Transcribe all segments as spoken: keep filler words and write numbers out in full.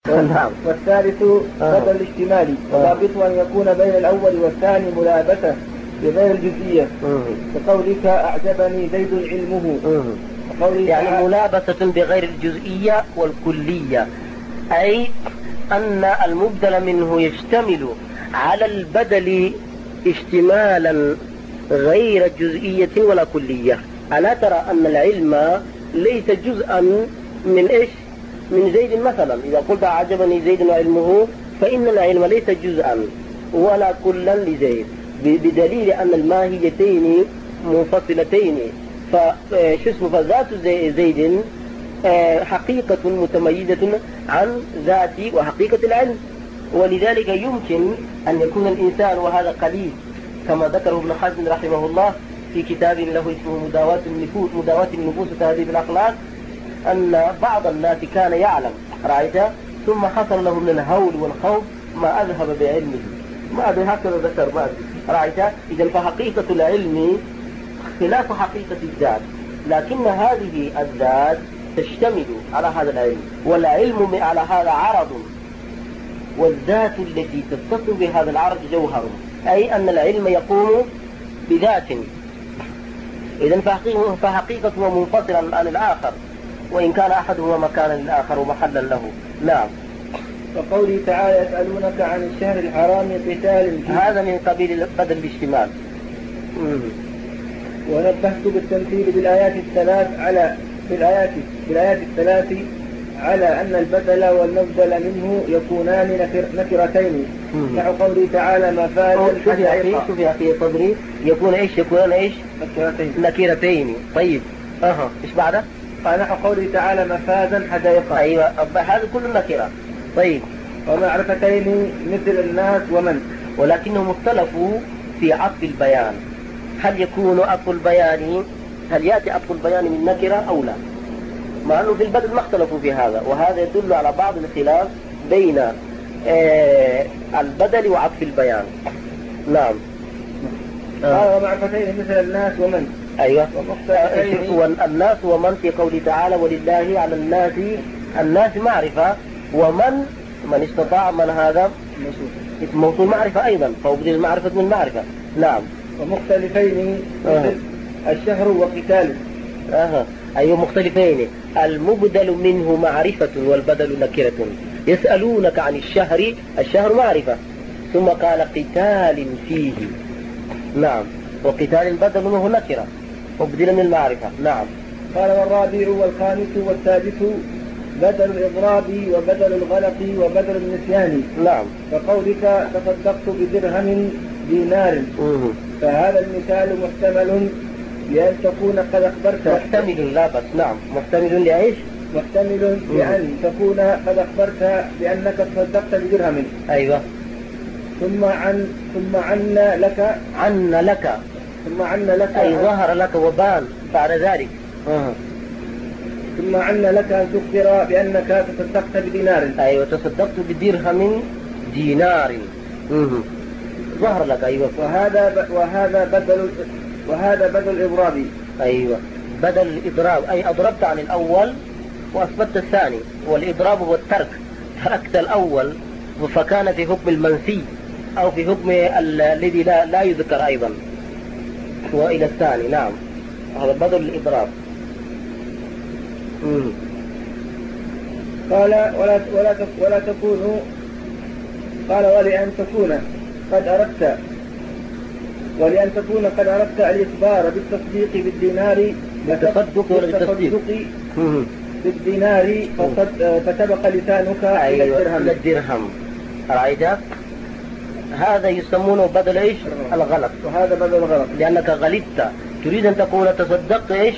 نعم. والثالث بدل الاشتمالي وضابطه أن يكون بين الأول والثاني ملابسة بغير الجزئية كقولك أعجبني زيد علمه. يعني ملابسة بغير الجزئية والكلية، أي أن المبدل منه يشتمل على البدل اشتمالا غير جزئية ولا كلية. ألا ترى أن العلم ليس جزءا من إيش؟ من زيد مثلا. إذا قلت أعجبني زيد وعلمه فإن العلم ليس جزءا ولا كلا لزيد، بدليل أن الماهيتين منفصلتين. فشو فذات زيد حقيقة متميزة عن ذات وحقيقة العلم، ولذلك يمكن أن يكون الإنسان، وهذا قليل كما ذكره ابن حزم رحمه الله في كتاب له اسمه مداواة النفوس مداواة النفوس وتهذيب الأخلاق، أن بعض الناس كان يعلم رأيت ثم حصل له من الهول والخوف ما أذهب بعلمه، ما أدري هكذا ذكر بعد رأيت. إذا فحقيقة العلم خلاف حقيقة الذات، لكن هذه الذات تشتمل على هذا العلم، والعلم على هذا عرض، والذات التي تتصل بهذا العرض جوهر، أي أن العلم يقوم بذات. إذن فحقيقته منفصلا عن الآخر، وإن كان أحدهما مكانا للآخر ومحلا له. نعم. وقوله تعالى يسألونك عن الشهر الحرام قتال فيه، هذا من قبيل بدل الاشتمال. ونبهت بالتمثيل بالآيات الثلاث على بالآيات بالآيات الثلاث على أن البدل والمبدل منه يكونان نكر نكرتين، نحو قوله تعالى مفازا حدائق. شوف يا أخي صدري، يكون إيش؟ يكونان إيش؟ نكرتين. نكرتين. طيب أها إيش بعده؟ قال نحو قوله تعالى مفازا حدائق. أيوة هذا كله نكرة. طيب. ومعرفتين مثل الناس ومن، ولكنهم اختلفوا في عطف البيان. هل يكون عطف البيان هل يأتي عطف البيان من نكرة أو لا؟ مع أنه في البدل ما اختلفوا في هذا، وهذا يدل على بعض الخلاف بين آه البدل وعطف البيان. نعم. آه. ومعرفتين مثل الناس ومن. أيوة. والناس ومن في قوله تعالى ولله على الناس، الناس معرفة، ومن من استطاع، من هذا اسم موصول معرفة أيضا، فأبدل المعرفة من معرفة. نعم. ومختلفين مثل آه. الشهر وقتال. أها أيوة مختلفين، المبدل منه معرفة والبدل نكرة. يسألونك عن الشهر، الشهر معرفة، ثم قال قتال فيه. نعم. وقتال البدل منه نكرة مبدلا من المعرفة. نعم. قال والرابع والخامس والسادس بدل الإضراب وبدل الغلط وبدل النسيان. نعم. فقولك تصدقت بدرهم دينار، مه. فهذا المثال محتمل لأن تكون قد أخبرت. محتمل لا بس. نعم. محتمل لإيش؟ محتمل لأن تكون قد أخبرت بأنك تصدقت بدرهم. أيوة. ثم عن ثم عن لك عن لك ثم عن لك أي ظهر لك وبان بعد ذلك. أه. ثم عن لك أن تخبر بأنك تصدقت بدينار. أيوة تصدقت بدرهم دينار. أه. ظهر لك. أيوة. وهذا وهذا بدل وهذا بدل الإضراب. أيوة بدل الإضراب، أي أضربت عن الأول وأثبت الثاني، والإضراب هو الترك، تركت الأول فكان في حكم المنفي أو في حكم الذي لا, لا يذكر أيضا، وإلى الثاني. نعم. هذا بدل الإضراب. مم. قال ولا ولا ولا تكون قال ولأن تكون قد أردت ولأن تكون قد أردت الإخبار بالتصديق بالدينار بالتصدق ولا بالتصديق بالدينار فتبق لسانك إلى الدرهم. إلى الدرهم. رأيت؟ هذا يسمونه بدل إيش؟ الغلط. وهذا بدل الغلط لأنك غلطت، تريد أن تكون تصدقت إيش؟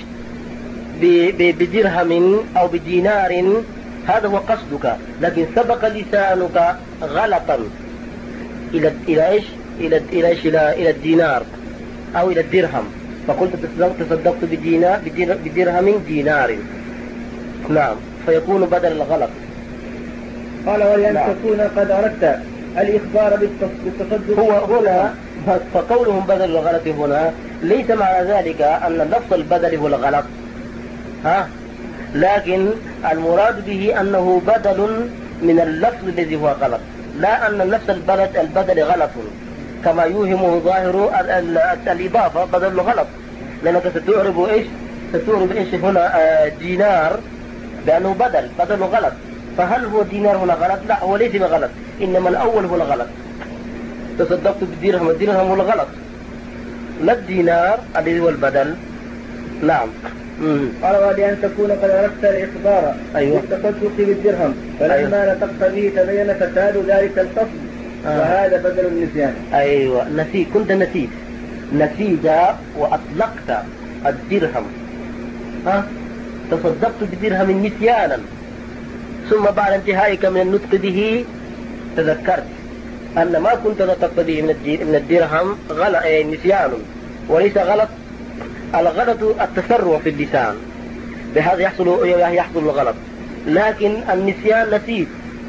بدرهم أو بدينار، هذا هو قصدك، لكن سبق لسانك غلطا إلى إلى إيش؟ إلى إلى إيش؟ إلى إلى الدينار أو إلى الدرهم، فقلت تصدقت بدينار بدرهم دينار. نعم. فيكون بدل الغلط. قال ولأن نعم. تكون قد أردت الإخبار بالتصدق. هو هنا فقولهم بدل الغلط هنا ليس معنى ذلك أن لفظ البدل هو الغلط، ها، لكن المراد به أنه بدل من اللفظ الذي هو غلط، لا أن نفس البلد البدل غلط كما يوهمه ظاهر الإضافة بدل غلط، لأنك ستعرب إيش ستعرب إيش هنا دينار بأنه بدل بدل غلط. فهل هو دينار هنا غلط؟ لا، هو ليس بغلط، إنما الأول هو الغلط. تصدقت بالدرهم، الدرهم هو الغلط لا الدينار الذي هو البدل. نعم. قال ولأن تكون قد عرفت الإخبار أيوة. بالتصدق بالدرهم فلما أيوة. نطقت به تبين فساد ذلك القصد آه. وهذا بدل النسيان. أيوة نسيت، كنت نسيت نسيت وأطلقت الدرهم، ها تصدقت بدرهم نسيانا، ثم بعد انتهائك من النطق به تذكرت أن ما كنت نطقت به من الدرهم غلط نسيان وليس غلط. الغلط التسرع في اللسان، بهذا يحصل يحصل الغلط، لكن النسيان نسيت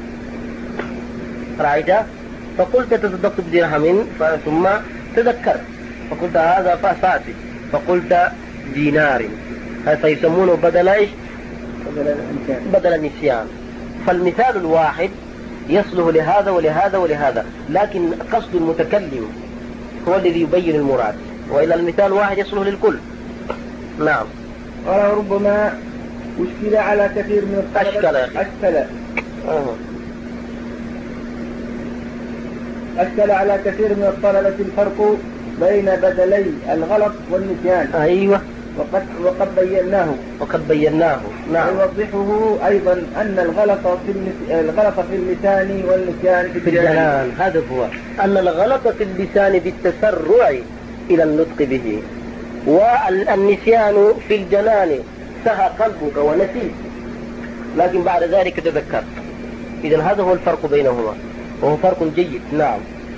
رأيت، فقلت تصدقت بدرهم ثم تذكرت فقلت هذا فاسد فقلت دينار، هذا يسمونه بدل ايش؟ بدل النسيان. فالمثال الواحد يصلح لهذا ولهذا ولهذا، لكن قصد المتكلم هو الذي يبين المراد، وإلا المثال واحد يصلح للكل. نعم. قال ربما أشكل على كثير من الطلبة أشكل أشكل أه. أشكل على كثير من الطلبة الفرق بين بدلي الغلط والنسيان. أيوة. وقد وقد بيناه وقد بيناه نعم. ويوضحه أيضا أن الغلط في الغلط في اللسان والنسيان في الجنان. هذا هو أن الغلط في اللسان بالتسرع إلى النطق به، والنسيان في الجنان سهى قلبك ونسيت لكن بعد ذلك تذكرت. إذن هذا هو الفرق بينهما، وهو فرق جيد. نعم.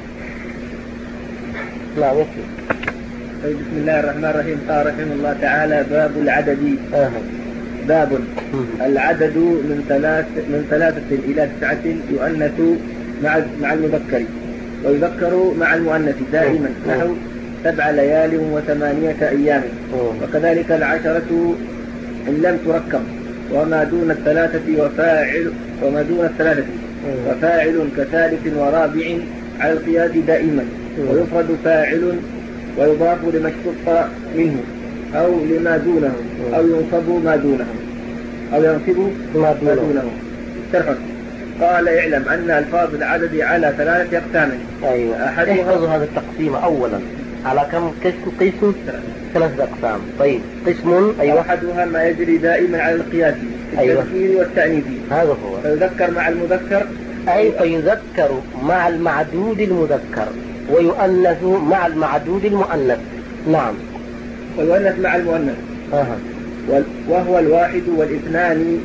نعم يكفي. طيب بسم الله الرحمن الرحيم. قال رحمه الله تعالى باب العدد. آه. باب العدد من ثلاث من ثلاثة إلى تسعة يؤنث مع مع المذكر ويذكر مع المؤنث دائما، نحو سبع ليال وثمانية أيام، وكذلك العشرة إن لم تركب، وما دون الثلاثة وفاعل وما دون الثلاثة وفاعل كثالث ورابع على القياس دائما، ويفرد فاعل ويضاف لما اشتق منه أو لما دونه أو ينصب ما دونه أو ينصب ما دونه. شرحا. قال اعلم أن ألفاظ العدد على ثلاثة أقسام. أيوة. احفظوا هذا التقسيم أولا على كم قسم؟ قسم ثلاثة أقسام. طيب قسم أيوة. أحدها ما يجري دائما على القياس التذكير أيوة. والتأنيث، هذا هو. فيذكر مع المذكر أي فيذكر مع المعدود المذكر ويؤنث مع المعدود المؤنث. نعم. ويؤنث مع المؤنث. أه. وهو الواحد والاثنان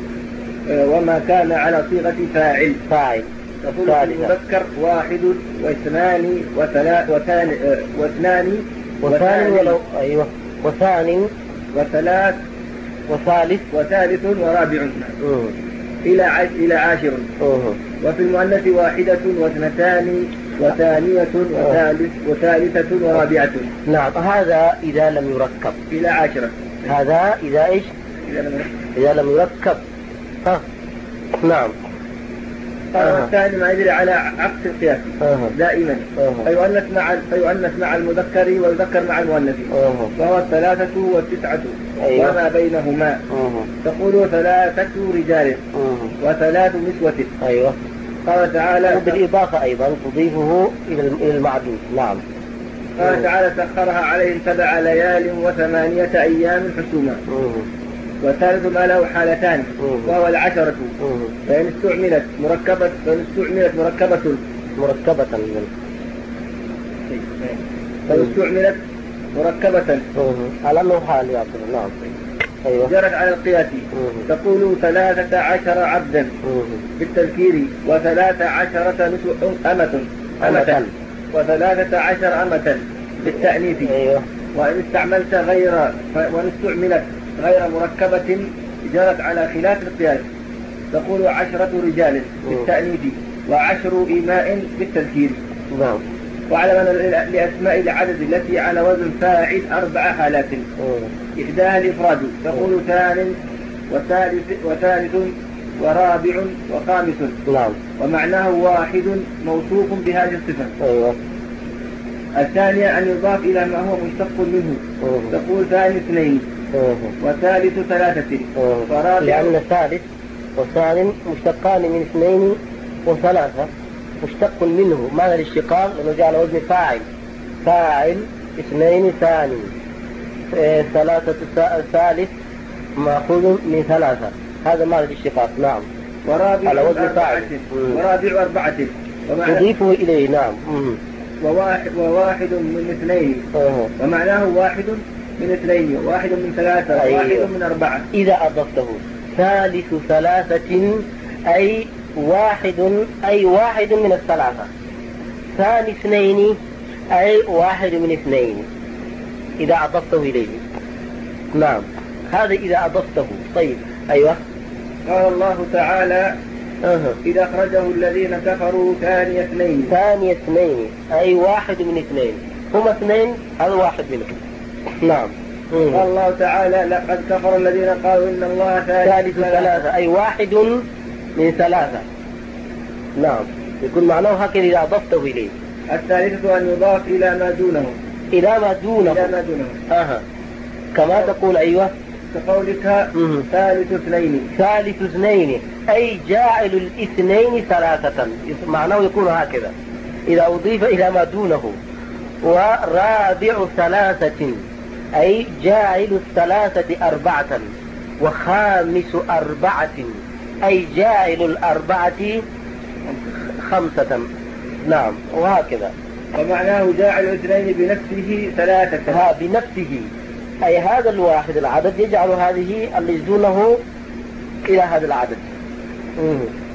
وما كان على صيغة فاعل. فاعل. تقول المذكر واحد واثنان وثلاث وثان واثنان وثان ولو أيوة وثان وثلاث وثالث وثالث ورابع أه. إلى عش إلى عاشر. أه. وفي المؤنث واحدة واثنتان وثانية وثالث وثالثة ورابعة. نعم. هذا إذا لم يركب. إلى عاشرة. هذا إذا إيش؟ إذا لم يركب. إذا لم يركب. ها. نعم. آه. الثاني ما يجري على عكس القياس آه. دائما آه. فيؤنث مع فيؤنث مع المذكر ويذكر مع المؤنث آه. وهو الثلاثة والتسعة أيوة. وما بينهما آه. تقول ثلاثة رجال آه. وثلاث نسوة. أيوة. قال تعالى وبالإضافة أيضا تضيفه إلى المعدود. نعم. قال آه. تعالى سخرها عليهم سبع ليال وثمانية أيام حسوما آه. والثالث ما له حالتان وهو العشرة فإن استعملت مركبة فإن استعملت مركبة مركبة فإن استعملت مركبة على أنه حال يعطي. نعم. أيوة. جرت على القياس تقول ثلاثة عشر عبدا بالتذكير وثلاثة عشرة نسوة أمة أمة وثلاثة عشر أمة بالتأنيث. أيوة. وإن استعملت غير وإن استعملت غير مركبة جرت على خلاف القياس تقول عشرة رجال بالتأنيث وعشر إيماء بالتذكير. نعم. وعلم أن لأسماء العدد التي على وزن فاعل أربع حالات إحداها الإفراد تقول ثان وثالث وثالث ورابع وخامس. نعم. ومعناه واحد موصوف بهذه الصفة. أيوة. الثانية أن يضاف إلى ما هو مشتق منه. أوه. تقول ثاني اثنين أوه. وثالث ثلاثة. أوه. ورابع لأن الثالث والثاني مشتقان من اثنين وثلاثة، مشتق منه. ماذا الاشتقاق؟ لأنه جعل وزن فاعل، فاعل اثنين ثاني، ثلاثة ثالث مأخوذ من ثلاثة، هذا ماذا الاشتقاق. نعم. ورابع على وزن فاعل. ورابع أربعة تضيفه إليه. نعم. وواحد, وواحد من اثنين. أوه. ومعناه واحد من اثنين، واحد من ثلاثة. أيوه. واحد من أربعة. إذا أضفته ثالث ثلاثة أي واحد، أي واحد من الثلاثة. ثاني اثنين أي واحد من اثنين إذا أضفته إليه. نعم، هذا إذا أضفته. طيب. أيوة. قال الله تعالى أه. إذا أخرجه الذين كفروا ثاني اثنين. ثاني اثنين أي واحد من اثنين، هما اثنين، هذا واحد منهم. نعم. قال الله تعالى لقد كفر الذين قالوا إن الله ثالث ثلاثة أي واحد من ثلاثة. نعم، يكون معناه هكذا إذا أضفته إليه. الثالثة أن يضاف إلى ما دونه. إلى ما دونه. إلى ما دونه. أها. كما تقول. أيوة. كقولك ثالث اثنين. ثالث اثنين أي جاعل الاثنين ثلاثة، معناه يكون هكذا إذا أضيف إلى ما دونه. ورابع ثلاثة أي جاعل الثلاثة أربعة. وخامس أربعة أي جاعل الأربعة خمسة. نعم، وهكذا. ومعناه جاعل اثنين بنفسه ثلاثة. ها بنفسه أي هذا الواحد العدد يجعل هذه اللي دونه إلى هذا العدد. مم.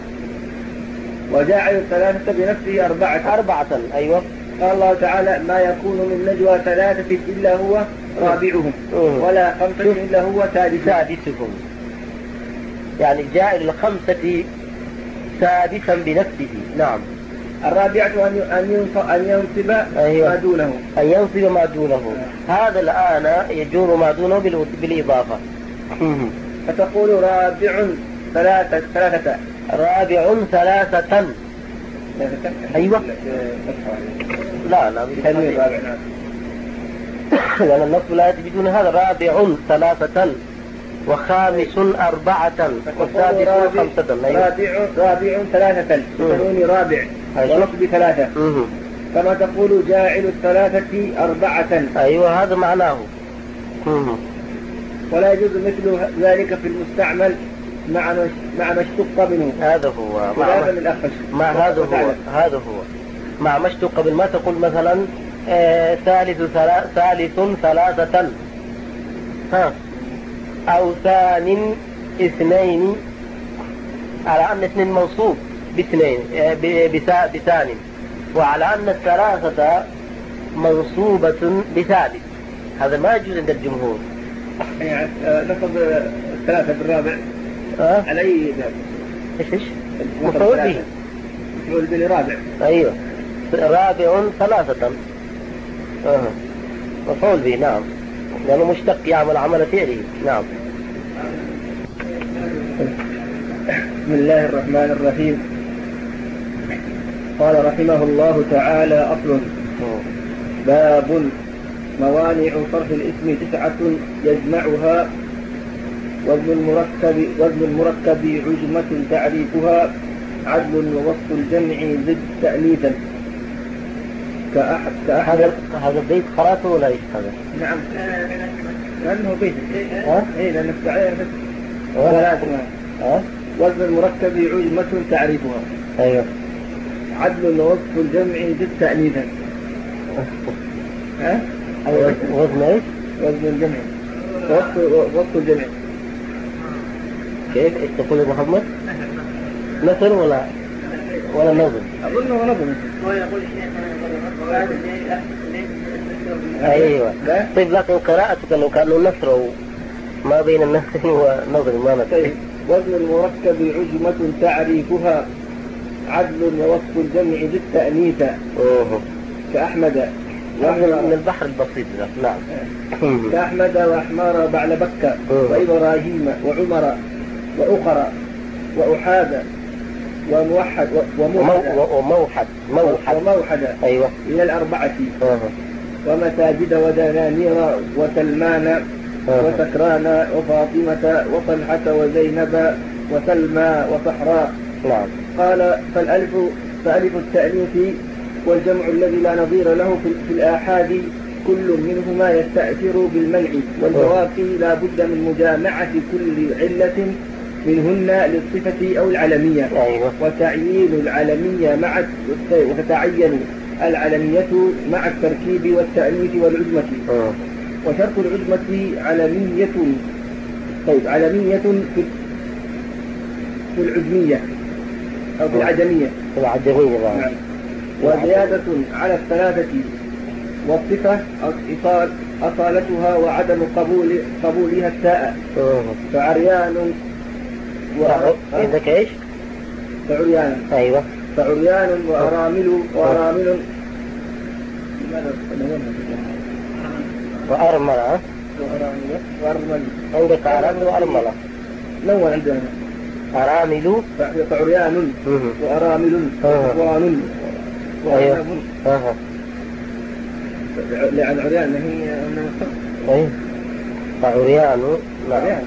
وجاعل الثلاثة بنفسه أربعة. أربعة. أيوة. قال الله تعالى ما يكون من نجوى ثلاثة إلا هو رابعهم ولا خمسة إلا هو سادسهم. يعني جاعل الخمسة سادسا بنفسه. نعم. الرابعة أن ينصب أيوة. ما دونه. أن ينصب ما دونه. هذا الآن يجور ما دونه بالإضافة. فتقول رابع ثلاثة ثلاثة رابع ثلاثة. أيوة. لا لا بالتنوين. لأن النصب لا يأتي بدون هذا. رابع ثلاثة وخامس أربعة وسادس خمسة. رابع رابع ثلاثة تنوين رابع ونصب ثلاثة. كما تقول جاعل الثلاثة أربعة. أيوة، هذا معناه. ولا يجوز مثل ذلك في المستعمل مع مع ما اشتق منه. هذا هو مع, مع هذا هو هذا هو مع ما اشتق قبل. ما تقول مثلا آه ثالث ثلاث ثالث ثلاثة، ها، أو ثان اثنين، على أن اثنين منصوب باثنين آه بثان، وعلى أن الثلاثة منصوبة بثالث. هذا ما يجوز عند الجمهور. يعني نصب الثلاثة بالرابع. أه؟ على أي ذلك؟ إيش إيش؟ مفعول به. مفعول به رابع. أيوه، رابع ثلاثة. أه. مفعول به. نعم، لأنه مشتق يعمل عمل فعله. نعم. بسم الله الرحمن الرحيم. قال رحمه الله تعالى أصل. باب موانع صرف الاسم تسعة يجمعها وزن المركب وزن المركب عجمة تعريفها عدل ووصف الجمع ضد تأنيثا كأحد كأحد. هذا البيت قرأته ولا إيش هذا؟ نعم، لأنه بيت. ها؟ إيه، لأنه تعريف. ها؟ وزن المركب عجمة تعريفها. أيوه. عدل ووصف الجمع ضد تأنيثا. ها؟ وزن ايش؟ وزن الجمع. وصف وصف الجمع. كيف ايش تقول يا محمد؟ مثل ولا ولا نظم؟ أظنه نظم. هو يقول ايوه. طيب، لكن قراءتك لو كانوا نثر ما بين النثر ونظم ما مثل. طيب. وزن المركب عجمة تعريفها عدل ووصف الجمع ضد تأنيثا. اوه. كأحمد من البحر البسيط ده. نعم. كأحمد وأحمار بعل بكة وإبراهيم وعمر وأخرى وأحاد وموحد وموحد وموحد موحد وموحد أيوة إلى الأربعة أه. ومساجد ودنانير وسلمان أه. وسكران وفاطمة وطلحة وزينب وسلمى وصحراء. نعم. قال فالألف فألف التأنيث والجمع الذي لا نظير له في الآحاد كل منهما يستأثر بالمنع والبواقي لا بد من مجامعة كل علة منهن للصفة أو العلمية. أيوة. وتعيين العلمية مع وتتعين العلمية مع التركيب والتأنيث والعجمة. أه. وشرط العجمة علمية طيب علمية في في العجمية أو في العجمية في العجمية. نعم. وزيادة على الثلاثة والصفة إصال أصالتها وعدم قبول قبولها التاء. أه. فعريان و... عندك إيش؟ فعريان. أيوة. فعريان وأرامل وأرامل وأرملة. وأرمل. عندك أرامل وأرملة. نوع عندنا أرامل. فعريان وأرامل وأرامل أيوة. أها. لأن عريان هي من الصف. أيوة. فعريان. نعم.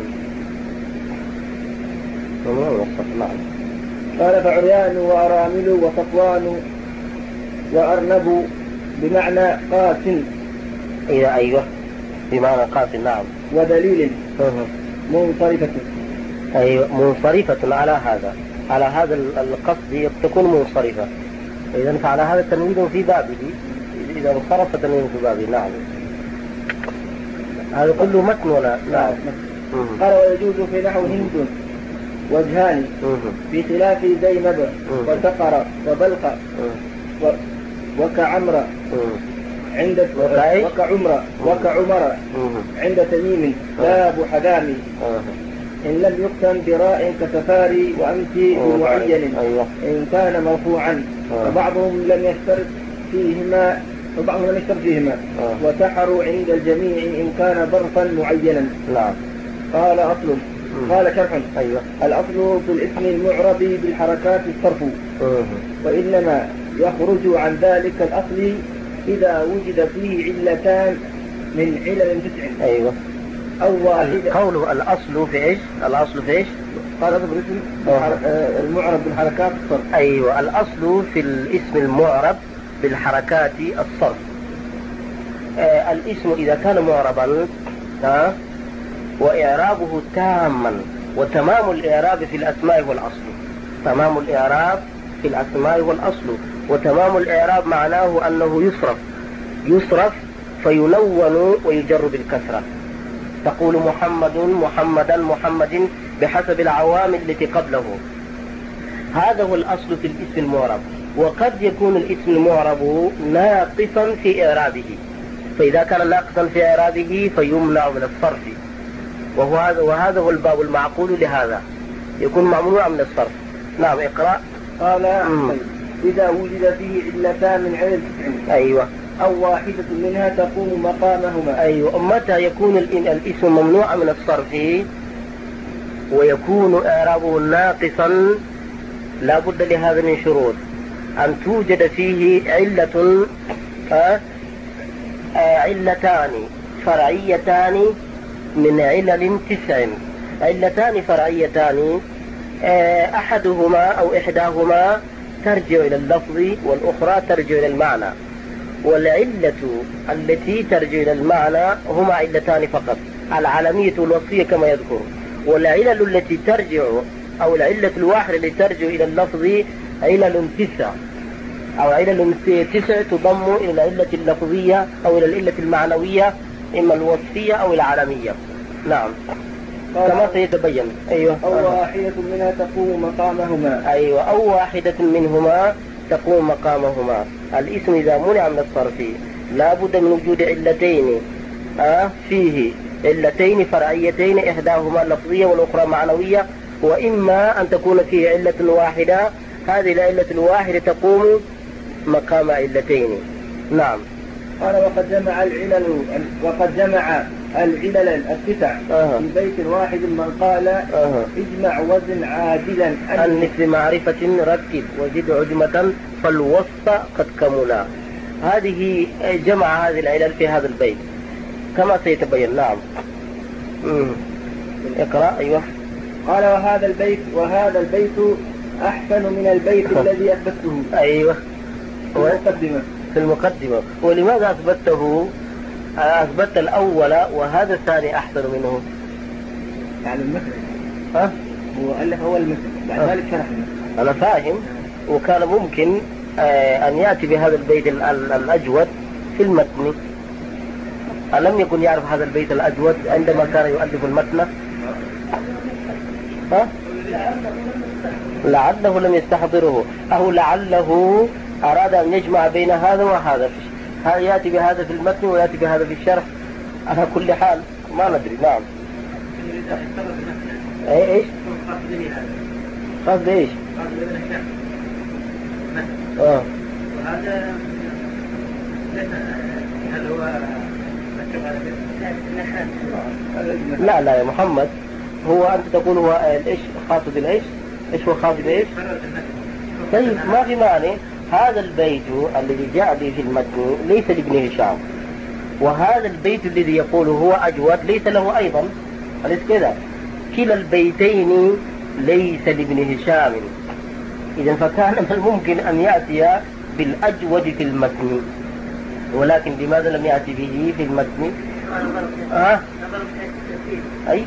نعم. قال فعريان وأرامل وصفوان وأرنب بمعنى قاس. إيه أيوة بمعنى قاس. نعم. ودليل أه. منصرفة. أيوة منصرفة على هذا على هذا القصد تكون منصرفة. إذا فعلى هذا تنوين في بابه إذا انصرف تنوين في بابه. نعم. هذا كله متن ولا؟ نعم. قال ويجوز في نحو هند وجهان في خلاف زينب وسقر وبلق وكعمر عند وكعمر وكعمر عند تميم لا أبو حدام إن لم يقتن براء كسفاري وأمتي بمعين إن كان مرفوعا وبعضهم لم يشترط فيهما وبعضهم لم يشترط فيهما وسحروا عند الجميع إن كان ظرفا معينا. نعم. قال أصل قال شرح. أيوة. الأصل في الاسم المعرب بالحركات الصرف أه. وإنما يخرج عن ذلك الأصل إذا وجد فيه علتان من علل تسع. أيوة. أو واحدة. قوله الأصل في إيش؟ الأصل في إيش؟ قال هذا بالاسم أه. المعرب بالحركات الصرف. أيوة. الأصل في الاسم المعرب بالحركات الصرف. آه الاسم إذا كان معربا آه وإعرابه تاما وتمام الإعراب في الأسماء والأصل. تمام الإعراب في الأسماء والأصل وتمام الإعراب معناه أنه يصرف يصرف فينون ويجر بالكسرة. تقول محمد محمدا محمد بحسب العوامل التي قبله. هذا هو الأصل في الاسم المعرب. وقد يكون الاسم المعرب ناقصا في إعرابه فإذا كان ناقصا في إعرابه فيمنع من الصرف وهو هذا وهذا هو الباب المعقول لهذا يكون ممنوع من الصرف. نعم. اقرأ. قال إذا وجد فيه علتان من علل تسع. أيوة. أو واحدة منها تقوم مقامهما. أيوة. متى يكون الاسم ممنوع من الصرف ويكون إعرابه ناقصا لا بد لهذا من شروط أن توجد فيه علة آه آه علتان فرعيتان من علل تسع. علتان فرعيتان آه أحدهما أو إحداهما ترجع إلى اللفظ والأخرى ترجع إلى المعنى. والعلة التي ترجع إلى المعنى هما علتان فقط العلمية والوصفية كما يذكر. والعلل التي ترجع أو العلة الواحدة التي ترجع إلى اللفظ علل تسع أو علل تسع تضم إلى العلة اللفظية أو إلى العلة المعنوية إما الوصفية أو العالمية. نعم كما سيتبين. أيوة. أو واحدة منها تقوم مقامهما. أيوة. أو واحدة منهما تقوم مقامهما. الاسم إذا منع من الصرف لا بد من وجود علتين آه فيه علتين فرعيتين إحداهما لفظية والأخرى معنوية وإما أن تكون فيه علة واحدة هذه العلة الواحدة تقوم مقام علتين. نعم. قال وقد جمع العلل وقد جمع العلل التسع آه. في بيت واحد من قال آه. اجمع وزن عادلا عن مثل معرفة رتب وزد عجمة فالوسط قد كملا. هذه جمع هذه العلل في هذا البيت كما سيتبين. نعم. مم. اقرأ. أيوة. قال وهذا البيت وهذا البيت أحسن من البيت الذي أثبته. أيوة. في المقدمة. في المقدمة. ولماذا أثبته؟ أثبت الأول وهذا الثاني أحسن منه. يعني المثل. ها؟ هو ألف أول المثل بعد ذلك شرحنا. أنا فاهم. وكان ممكن أن يأتي بهذا البيت الأجود في المتن. ألم يكن يعرف هذا البيت الأجود عندما كان يؤلف المتن؟ ها؟ لعله لم يستحضره أو لعله أراد أن يجمع بين هذا وهذا. هذا يأتي بهذا في المتن ويأتي بهذا في الشرح. على كل حال ما ندري. نعم. ايه ايش؟ قصد ايش؟ اه وهذا هل هو لا لا يا محمد، هو أنت تقول هو ايش خاص بالايش؟ ايش هو خاص بايش؟ طيب ما في معنى. هذا البيت الذي جاء به في المتن ليس لابن هشام، وهذا البيت الذي يقول هو أجود ليس له أيضا. أليس كذا؟ كلا البيتين ليس لابن هشام. إذا فكان من الممكن أن يأتي بالأجود في المتن، ولكن لماذا لم يأتي به في المتن؟ آه؟ أي؟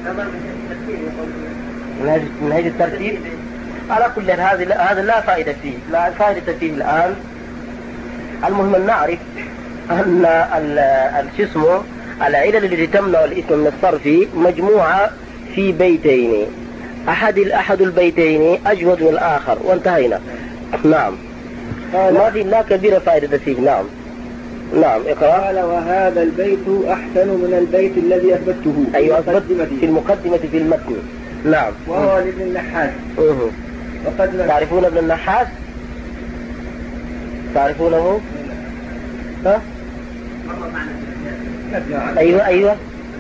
من هذه الترتيب. على كل هذا هذا لا فائدة فيه، لا فائدة فيه الآن. المهم أن نعرف أن الجسم العلل التي تمنع الاسم من الصرف مجموعة في بيتين، أحد الأحد البيتين أجود من الآخر، وانتهينا. نعم. ما في لا كبيرة فائدة فيه. نعم. نعم. اقرأ. قال وهذا البيت أحسن من البيت الذي أثبته. أيوة، في المقدمة في المتن. نعم. وهو لابن النحاس. أه. وقد تعرفون ابن النحاس؟ تعرفونه؟ ها؟ أيوة أيوة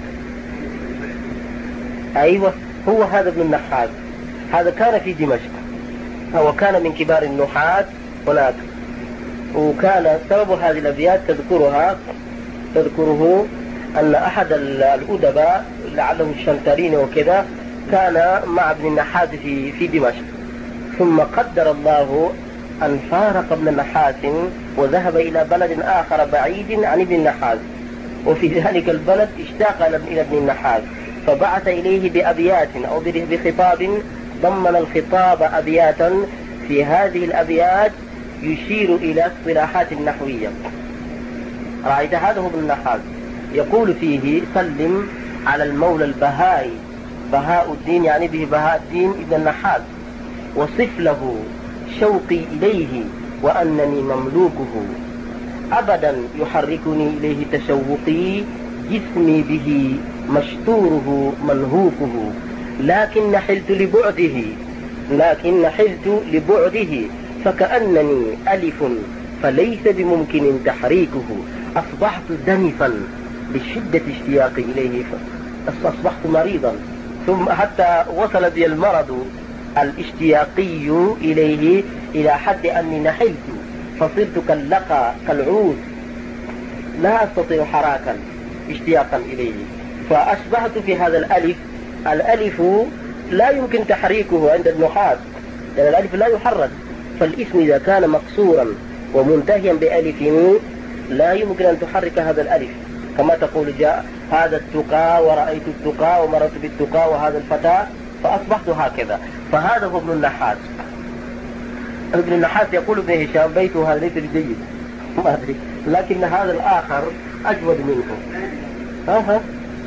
أيوة هو هذا ابن النحاس. هذا كان في دمشق، هو كان من كبار النحاة هناك، وكان سبب هذه الأبيات تذكرها تذكره أن أحد الأدباء لعله الشنترين وكذا كان مع ابن النحاس في في دمشق، ثم قدر الله أن فارق ابن النحاس وذهب إلى بلد آخر بعيد عن ابن النحاس، وفي ذلك البلد اشتاق إلى ابن النحاس فبعث إليه بأبيات أو بخطاب ضمن الخطاب أبياتا. في هذه الأبيات يشير إلى اصطلاحات النحوية. رأيت هذا هو ابن النحاس يقول فيه: سلم على المولى البهائي، بهاء الدين يعني به بهاء الدين ابن النحاس، وصف له شوقي إليه وأنني مملوكه، أبدا يحركني إليه تشوقي، جسمي به مشطوره منهوكه، لكن نحلت لبعده لكن نحلت لبعده فكأنني ألف فليس بممكن تحريكه، أصبحت دنفا بشدة اشتياقي إليه، أصبحت مريضا، ثم حتى وصل بي المرض الاشتياقي إليه إلى حد أني نحلت فصرت كاللقى كالعود لا أستطيع حراكا اشتياقا إليه، فأصبحت في هذا الألف. الألف لا يمكن تحريكه عند النحاة، لأن الألف لا يحرك، فالاسم إذا كان مقصورا ومنتهيا بألف لا يمكن أن تحرك هذا الألف، كما تقول جاء هذا التقى ورأيت التقى ومرت بالتقى وهذا الفتى، فأصبحت هكذا. فهذا هو ابن النحاس. ابن النحاس يقول ابن هشام بيته هذا ليس بجيد، ما أدري، لكن هذا الآخر أجود منه. ها ها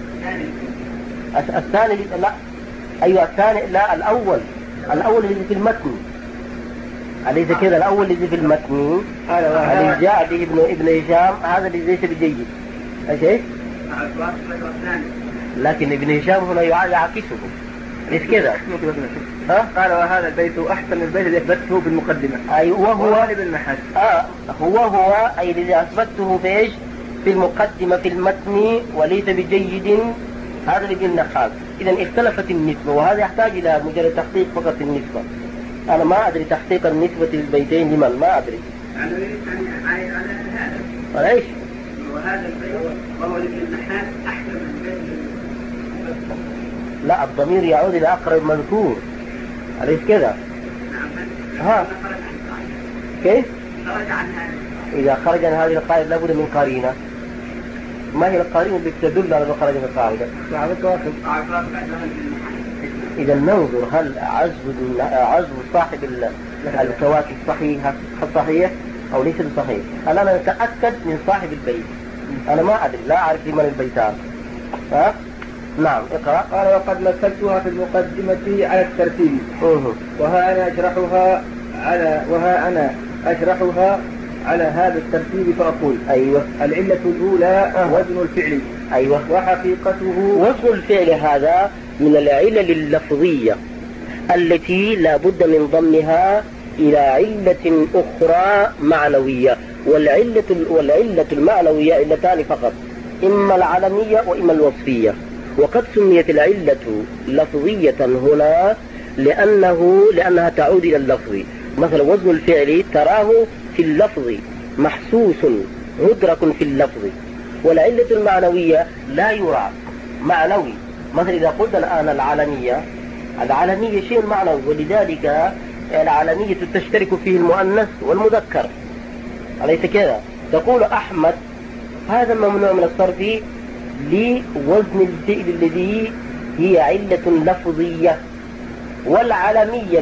الثاني لا أيوة الثاني لا الأول الأول الذي في المتن، أليس كذا؟ الأول الذي في المتن الذي جاء به ابن ابن هشام هذا الذي ليس بجيد. أشيء لكن ابن هشام هنا يعكسه، ليس كذا؟ ها؟ قال وهذا البيت أحسن من البيت الذي أثبته بالمقدمة. أي وهو غالب النحاس. آه هو هو أي الذي أثبته في إيش؟ في المقدمة في المتن وليس بجيد، هذا اللي قلنا خاص. إذا اختلفت النسبة، وهذا يحتاج إلى مجرد تحقيق فقط النسبة. أنا ما أدري تحقيق النسبة للبيتين لمن، ما أدري. أنا أريد أن أعيد على هذا. على إيش؟ وهذا البيت وهو لابن النحاس أحسن من بيت. لا، الضمير يعود إلى أقرب مذكور، أليس كذا؟ نعم. ها. كيف؟ خرج عن هذا. إذا خرج عن هذه القاعدة لابد من قرينة. ما هي القرينة التي تدل على أنه خرج من القاعدة؟ نعم الكواكب. إذا ننظر هل عزو عزو صاحب الكواكب صحيح صحيح أو ليس صحيح. أنا أنا أتأكد من صاحب البيت، أنا ما أدري، لا أعرف لمن البيتان. ها؟ نعم اقرأ. قال وقد مثلتها في المقدمة على الترتيب، أوه. وها أنا أشرحها على وها أنا أشرحها على هذا الترتيب فأقول: أيوة. العلة الأولى أه. وزن الفعل. أيوة. وحقيقته وزن الفعل هذا من العلل اللفظية التي لا بد من ضمها إلى علة أخرى معنوية، والعلة والعلة المعنوية علتان فقط، إما العلمية وإما الوصفية. وقد سميت العلة لفظية هنا لأنه لأنها تعود إلى اللفظ. مثلا وزن الفعل تراه في اللفظ محسوس مدرك في اللفظ، والعلة المعنوية لا يرى معنوي. مثلا إذا قلت الآن العلمية، العلمية شيء معنوي، ولذلك العلمية تشترك فيه المؤنث والمذكر، أليس كذا؟ تقول أحمد، هذا ممنوع من الصرف لوزن الفعل الذي هي علة لفظية، والعلمية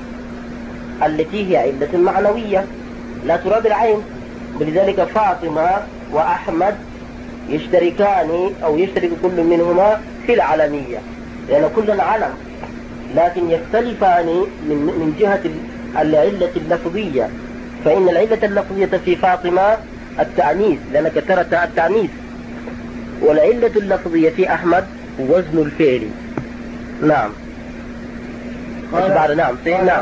التي هي علة معنوية لا ترى بالعين. ولذلك فاطمة وأحمد يشتركان أو يشترك كل منهما في العلمية، لأن كل علم، لكن يختلفان من من جهة العلة اللفظية. فإن العلة اللفظية في فاطمة التعنيث، لأنك ترى التعنيث، والعلة اللفظية في أحمد وزن الفعل. نعم. قال بعد نعم نعم.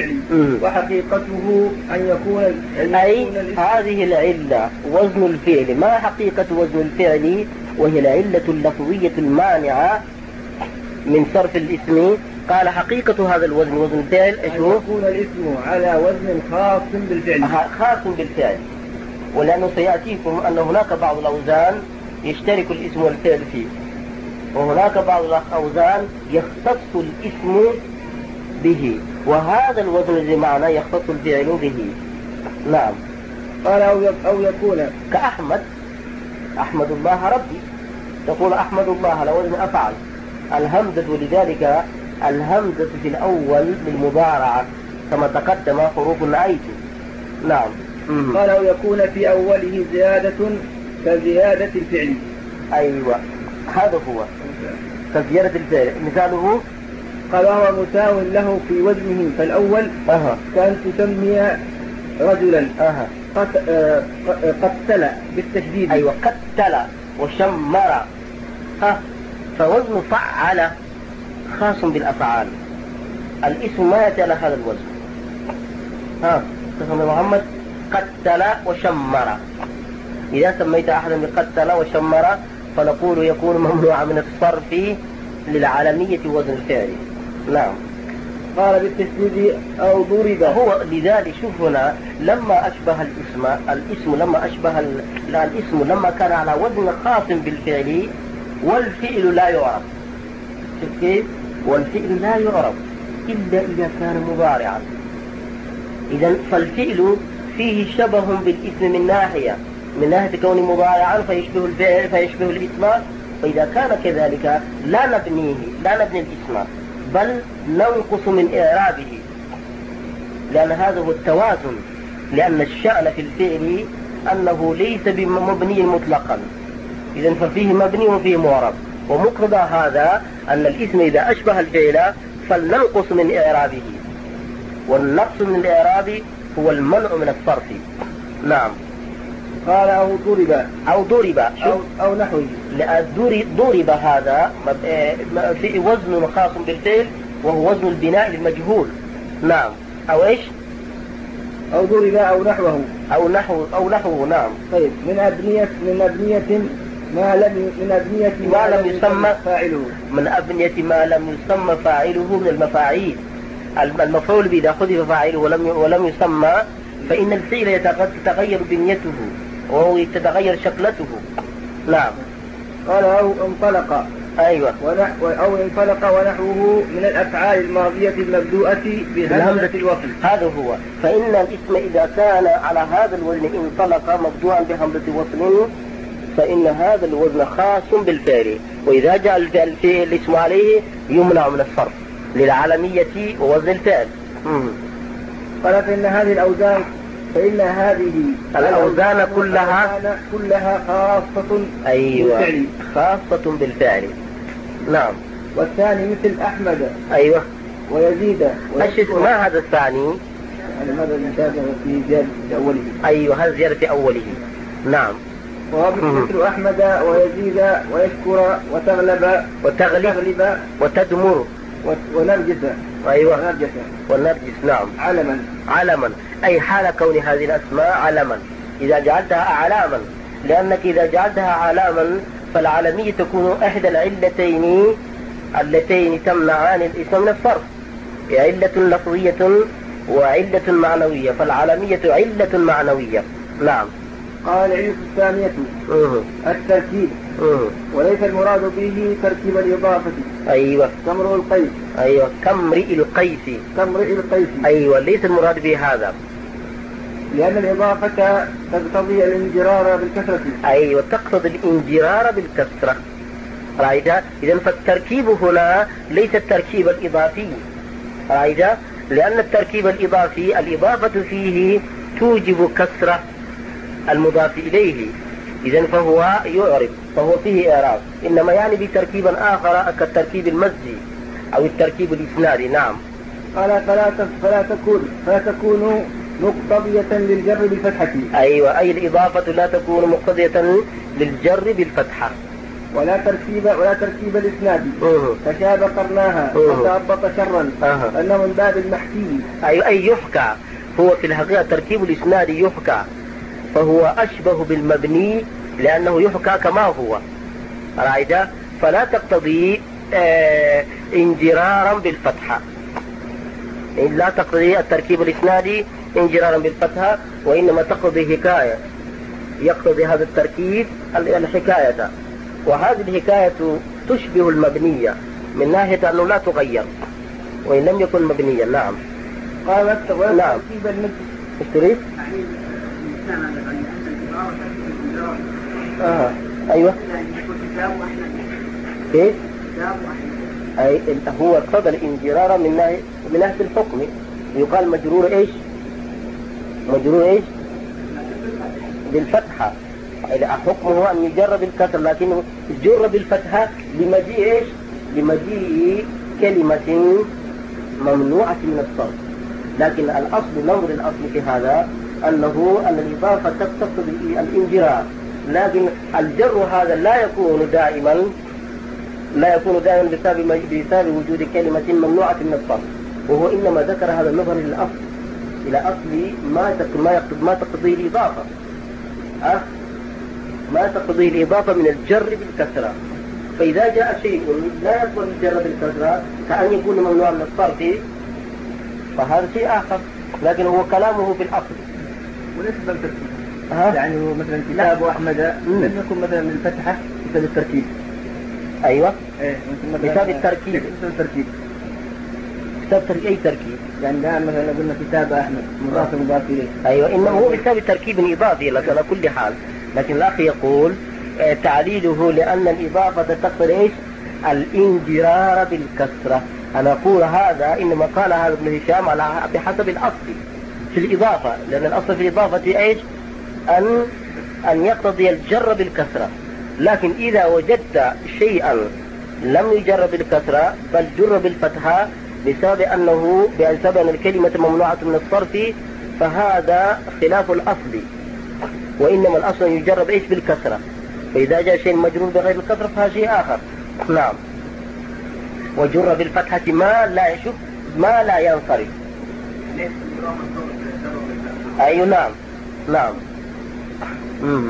وحقيقته أن يكون أي هذه العلة وزن الفعل. ما حقيقة وزن الفعل؟ وهي العلة اللفظية المانعة من صرف الاسم. قال حقيقة هذا الوزن وزن الفعل أن يكون الاسم على وزن خاص بالفعل. خاص بالفعل، ولأنه سيأتيكم أن هناك بعض الأوزان يشترك الاسم والفعل فيه، وهناك بعض الأوزان يختص الاسم به، وهذا الوزن الذي معنا يختص الفعل به. نعم. قال أو يكون كأحمد، أحمد الله ربي، تقول أحمد الله على وزن أفعل الهمزة، ولذلك الهمزة في الأول للمضارعة كما تقدم حروف النعيت. نعم. قال أو يكون في أوله زيادة كزيادة الفعل. أيوة، هذا هو كزيادة الفعل. مثاله قال وهو مساو له في وزنه، فالأول أه. كأن تسمي رجلا أه. قت... آه... قتل بالتشديد. أيوة، قتل وشمر. ها، فوزن فعل خاص بالأفعال، الاسم ما يأتي على هذا الوزن. ها، تسمى محمد قتل وشمر. إذا سميت أحدا بقتل وشمر فنقول يكون ممنوع من الصرف للعالمية وزن الفعل. نعم. قال بالتشديد أو ضرب. هو لذلك شوف هنا لما أشبه الاسم الاسم لما أشبه ال... لا الاسم لما كان على وزن خاص بالفعل، والفعل لا يعرف. شوف كيف؟ والفعل لا يعرف إلا إذا كان مضارعا. إذا فالفعل فيه شبه بالاسم من ناحية من ناحية كونه مضارعا فيشبه الفعل فيشبه الاسم، فإذا كان كذلك لا نبنيه لا نبني الاسم بل ننقص من إعرابه، لأن هذا هو التوازن. لأن الشأن في الفعل أنه ليس بمبني مطلقا، إذن ففيه مبني وفيه معرب، ومقتضى هذا أن الاسم إذا أشبه الفعل فلننقص من إعرابه، والنقص من الإعراب هو المنع من الصرف. نعم. قال أو ضرب أو ضرب أو, أو نحو ضرب هذا في وزن خاص بالفعل وهو وزن البناء المجهول. نعم. أو إيش؟ أو ضرب أو نحوه أو نحو أو نحوه. نعم. طيب من أبنية من أبنية ما لم من أبنية ما لم يسمى فاعله من أبنية ما لم يسمى فاعله من المفاعيل. المفعول به إذا حذف فاعله ولم ولم يسمى فإن الفعل تتغير بنيته وهو تتغير شكلته. نعم. قال أو انطلق. أيوة. أو انطلق ونحوه من الأفعال الماضية المبدوءة بهمزة الوصل. هذا هو. فإن الاسم إذا كان على هذا الوزن انطلق مبدوءا بهمزة وصل فإن هذا الوزن خاص بالفعل، وإذا جاء الفعل الاسم عليه يمنع من الصرف للعالمية ووزن الفعل. قال فإن هذه الأوزان فإن هذه الأوزان كلها كلها خاصة أيوة بالفعل. خاصة بالفعل. نعم. والثاني مثل أحمد. أيوة. ويزيد. أيش ما هذا الثاني؟ يعني هذا الزيادة في زيادة أوله. أيوة هذا زيادة في أوله. نعم. مثل أحمد ويزيد ويشكر وتغلب وتغلب وتدمر ونرجس. أيوة. ونرجس. والنرجس. نعم. علما. علما أي حال كون هذه الأسماء علما إذا جعلتها علامًا، لأنك إذا جعلتها علامًا فالعالمية تكون إحدى العلتين اللتين تمنعان الاسم من الصرف، علة لفظية وعلة معنوية، فالعالمية علة معنوية. نعم. قال العلة الثانية أه. التركيب. أه. وليس المراد به تركيب الإضافة. أيوة. كامرئ القيس. أيوة كامرئ القيس. كامرئ القيس. أيوة ليس المراد به هذا، لأن الإضافة تقتضي الانجرار بالكسرة. أيوة تقتضي الانجرار بالكسرة. رأيت؟ إذن فالتركيب هنا ليس التركيب الإضافي. رأيت؟ لأن التركيب الإضافي الإضافة فيه توجب كسرة المضاف إليه، إذن فهو يعرب فهو فيه إعراب، إنما يعني بتركيبا آخر كالتركيب المزجي أو التركيب الإسنادي. نعم. قال فلا فلا تكون فلا تكون مقتضية للجر بالفتحة. أيوة أي الإضافة لا تكون مقتضية للجر بالفتحة. ولا تركيب ولا تركيب الإسناد. فشاب قرناها وتهبط شرا أه. أنه من باب المحكي. أي أي يحكى، هو في الحقيقة تركيب الإسناد يحكى، فهو أشبه بالمبني لأنه يحكى كما هو. رأيت؟ فلا تقتضي آه انجرارا بالفتحة، لا تقتضي التركيب الإسنادي انجرارا بالفتحة، وإنما تقتضي حكاية، يقتضي هذا التركيب الحكاية، وهذه الحكاية تشبه المبنية من ناحية أنه لا تغير وإن لم يكن مبنيا. نعم. قالت نعم. ايش تريد؟ آه. أيوة. كيف؟ أي هو اقتضى الانجرار من ناحية من ناحية الحكم، يقال مجرور إيش؟ مجرور إيش؟ بالفتحة. حكمه أن يجر بالكسر، لكنه جر بالفتحة لمجيء إيش؟ لمجيء كلمة ممنوعة من الصرف. لكن الأصل نظر الأصل في هذا أنه أن الإضافة تقتضي الانجرار، لكن الجر هذا لا يكون دائما لا يكون دائما بسبب بسبب وجود كلمة ممنوعة من الصرف، وهو إنما ذكر هذا النظر للأصل إلى أصل ما ما ما تقضي الإضافة أه؟ ما تقضي الإضافة من الجر بالكسرة. فإذا جاء شيء لا يقضي الجر بالكسرة كأن يكون ممنوع من الصرف فهذا شيء آخر، لكن هو كلامه في الأصل وليس بالتركيب. أه؟ يعني مثلا كتاب أحمد لم يكن مثلا من الفتحة بسبب التركيب. أيوة. إيه بسبب التركيب. بسبب التركيب. بسبب أي تركيب؟ يعني الآن مثلا قلنا كتاب أحمد مضاف مضاف إليه. أيوة إنما هو بسبب تركيب إضافي لك على كل حال، لكن الأخ يقول آه تعليله لأن الإضافة تقتضي إيش؟ الانجرار بالكسرة. أنا أقول هذا إنما قال هذا ابن هشام على بحسب الأصل في الإضافة، لأن الأصل في الإضافة إيش؟ أن أن يقتضي الجر بالكسرة، لكن إذا وجدت شيئا لم يجر بالكسرة بل جر بالفتحة بسبب أنه بسبب أن الكلمة ممنوعة من الصرف فهذا خلاف الأصل، وإنما الأصل يجر بإيش؟ بالكسرة. فإذا جاء شيء مجرور بغير الكسرة فهذا شيء آخر. نعم. وجر بالفتحة ما لا يشك ما لا ينصرف. أي نعم نعم. مم.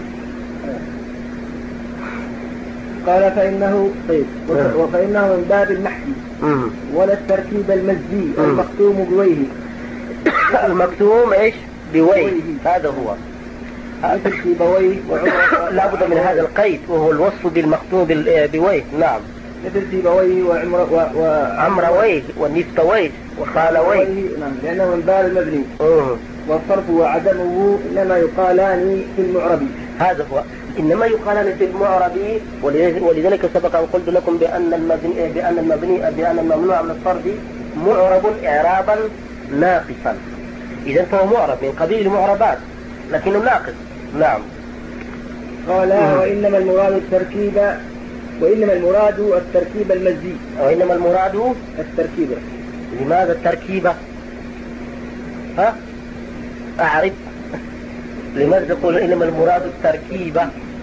قال فإنه طيب وفإنه من باب النحو ولا التركيب المزجي المختوم بويه. المكتوم ايش؟ بويه. هذا هو مثل في بويه لا بد من هذا القيد وهو الوصف بالمختوم بويه. نعم. مثل في بويه وعمر وعمرويه ونفتويه وخالويه. نعم لأنه من باب المبني. والصرف وعدمه إنما يقالان في المعرب. هذا هو إنما يقالان في المعرب. ولذلك سبق أن قلت لكم بأن المبني بأن المبني بأن الممنوع من الصرف معرب إعرابا ناقصا. إذا فهو معرب من قبيل المعربات لكنه ناقص. نعم. قال وإنما المراد التركيب وإنما المراد التركيب المزي. وإنما المراد التركيب. لماذا التركيبة؟ ها؟ أعرف لماذا تقول إنما المراد التركيبة؟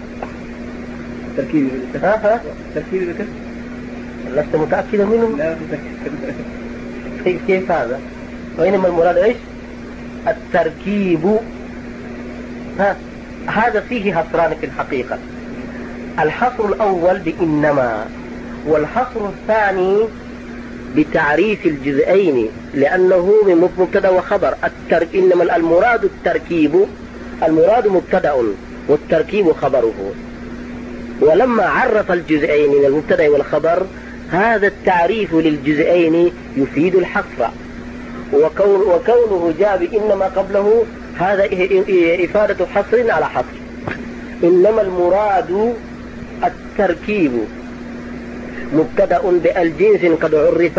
تركيب ها ها؟ تركيب بكسر؟ لست متأكدا منه؟ لا متأكد. كيف كيف هذا؟ وإنما المراد إيش؟ التركيب. ها؟ هذا فيه حصران في الحقيقة. الحصر الأول بإنما، والحصر الثاني بتعريف الجزئين لأنه من مبتدا وخبر. التر... إنما المراد التركيب، المراد مبتدا والتركيب خبره. ولما عرف الجزئين من المبتدا والخبر هذا التعريف للجزئين يفيد الحصر. وكون وكونه جاء بإنما قبله هذا إفادة حصر على حصر. إنما المراد التركيب مبتدأ بالجنس قد عرف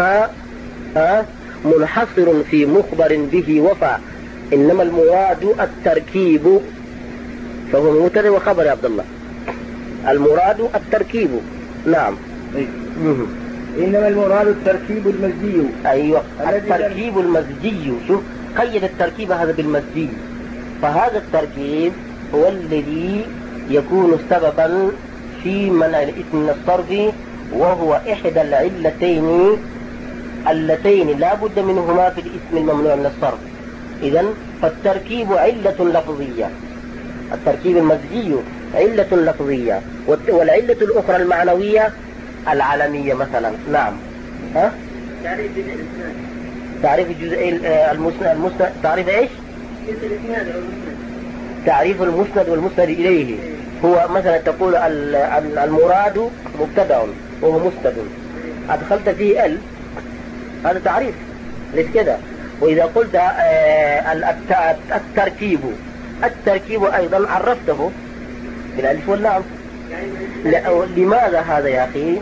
منحصر في مخبر به وفى. إنما المراد التركيب فهو مبتدأ وخبر يا عبد الله. المراد التركيب. نعم. إنما المراد التركيب المزجي. أيوة التركيب المزجي. شوف قيد التركيب هذا بالمزجي. فهذا التركيب هو الذي يكون سببا في منع الاسم من الصرف، وهو إحدى العلتين اللتين لا بد منهما في الاسم الممنوع من الصرف. إذن فالتركيب علة لفظية. التركيب المزجي علة لفظية، والعلة الأخرى المعنوية العلمية مثلا. نعم. ها؟ تعريف الإسناد. تعريف الجزئين المسند المسند تعريف ايش؟ الإسناد أو المسند. تعريف المسند والمسند إليه هو مثلا تقول المراد مبتدأ وهو مسند أدخلت فيه ال، هذا تعريف ليس كده. وإذا قلت التركيب، التركيب أيضا عرفته بالألف واللام. لماذا هذا يا أخي؟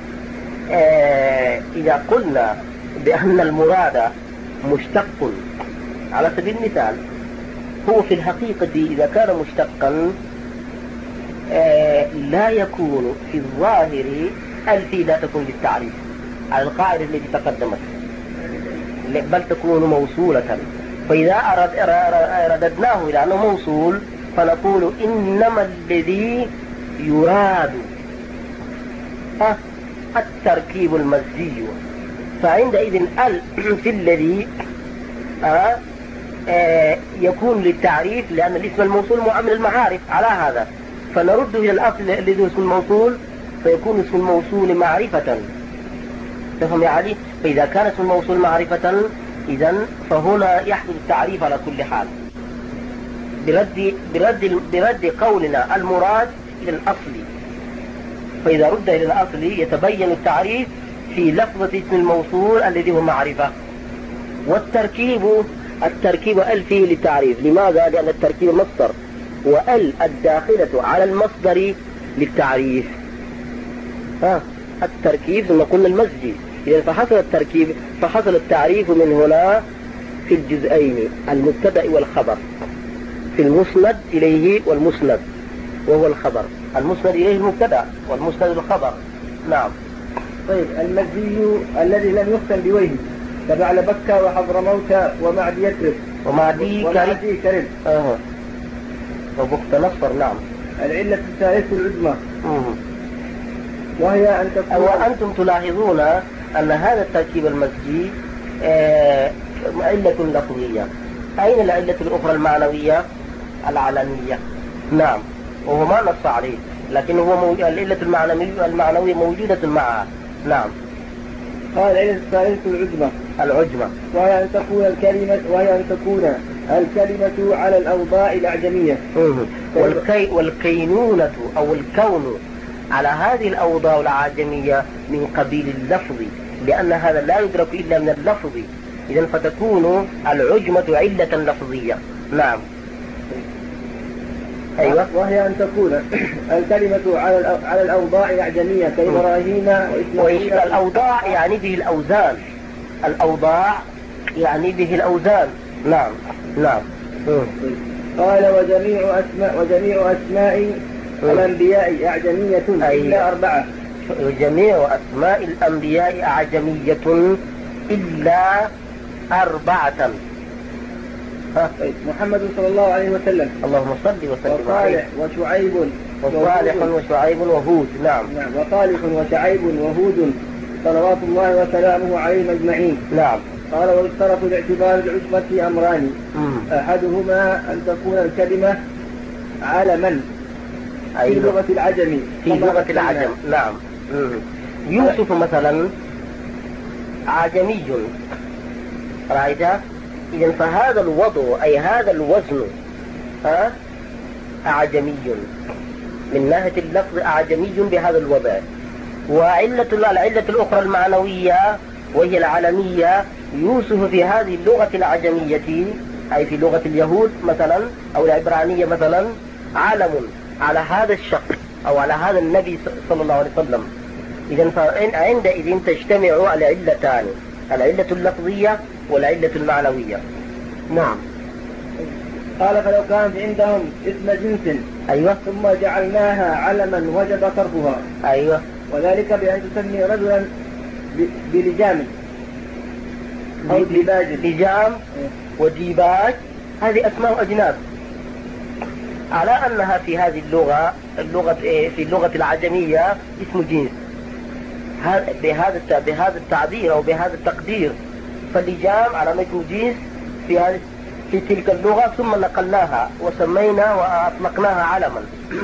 إذا قلنا بأن المراد مشتق على سبيل المثال، هو في الحقيقة إذا كان مشتقا لا يكون في الظاهر الف لا تكون للتعريف على القاعدة التي تقدمت، بل تكون موصولة. فإذا رددناه إلى أنه موصول فنقول إنما الذي يراد التركيب المزجي. فعندئذ ال في الذي آه آه يكون للتعريف، لأن الاسم الموصول معامل المعارف على هذا، فنرده إلى الأصل الذي هو اسم الموصول فيكون اسم الموصول معرفة. تفهم يا علي؟ فإذا كان اسم الموصول معرفة إذن فهنا يحدث التعريف على كل حال برد, برد, برد قولنا المراد إلى الأصل. فإذا رد إلى الأصل يتبين التعريف في لفظة اسم الموصول الذي هو معرفة. والتركيب التركيب ال فيه للتعريف. لماذا؟ لأن التركيب مصدر، وال الداخلة على المصدر للتعريف. ها التركيب ثم قلنا المزجي. إذا فحصل التركيب فحصل التعريف من هنا في الجزئين المبتدأ والخبر، في المسند إليه والمسند وهو الخبر. المسند إليه المبتدأ والمسند الخبر. نعم. طيب المزجي الذي لم يختم بويه تبع بكة وحضرموت ومعدي يثرب ومعدي كرب اه وبخت نصر. نعم. العلة الثالثة العظمى وهي أن تكون. وأنتم تلاحظون أن هذا التركيب المزجي آه علة لفظية، أين العلة الأخرى المعنوية؟ العلمية. نعم، وهو ما نص عليه، لكن هو مو... العلة المعنوية المعنوية موجودة معها. نعم. قال العلة الثالثة العجمة. العجمة وهي أن تكون الكلمة وهي أن تكون الكلمة على الأوضاع الأعجمية. والكي والكينونة أو الكون على هذه الأوضاع الأعجمية من قبيل اللفظ، لأن هذا لا يدرك إلا من اللفظ، إذن فتكون العجمة علة لفظية. نعم. أيوة. وهي أن تكون الكلمة على على الأوضاع الأعجمية كإبراهيم وإسماعيل. الأوضاع يعني به الأوزان، الأوضاع يعني به الأوزان. نعم. نعم. قال وجميع أسماء وجميع أسماء الأنبياء أعجمية إلا أربعة. جميع أسماء الأنبياء أعجمية إلا أربعة. محمد صلى الله عليه وسلم. اللهم صل وسلم وصالح وشعيب وصالح وشعيب وهود. نعم. نعم. وصالح وشعيب وهود صلوات الله وسلامه عليهم أجمعين. نعم. قال ويشترط لاعتبار العجمة أمران. مم. أحدهما أن تكون الكلمة علما في لغة العجم. في لغة العجم. نعم. مم. يوسف مثلا عجمي، رأيت؟ إذن فهذا الوضع أي هذا الوزن ها أعجمي من ناحية اللفظ، أعجمي بهذا الوضع. وعلة العلة الأخرى المعنوية وهي العلمية، يوسف في هذه اللغة العجمية أي في لغة اليهود مثلا أو العبرانية مثلا علم على هذا الشخص أو على هذا النبي صلى الله عليه وسلم. إذن عندئذ تجتمع العلتان، العلة اللفظية والعلة المعنوية. نعم. قال فلو كانت عندهم اسم جنس. أيوة. ثم جعلناها علما وجب صرفها. أيوة. وذلك بأن تسمي رجلا بلجام أو ديباج. لجام وديباج هذه أسماء أجناس، على أنها في هذه اللغة اللغة في اللغة العجمية اسم جنس بهذا بهذا التعبير أو بهذا التقدير. فاللجام على اسم جنس في هذه في تلك اللغة، ثم نقلناها وسمينا وأطلقناها علما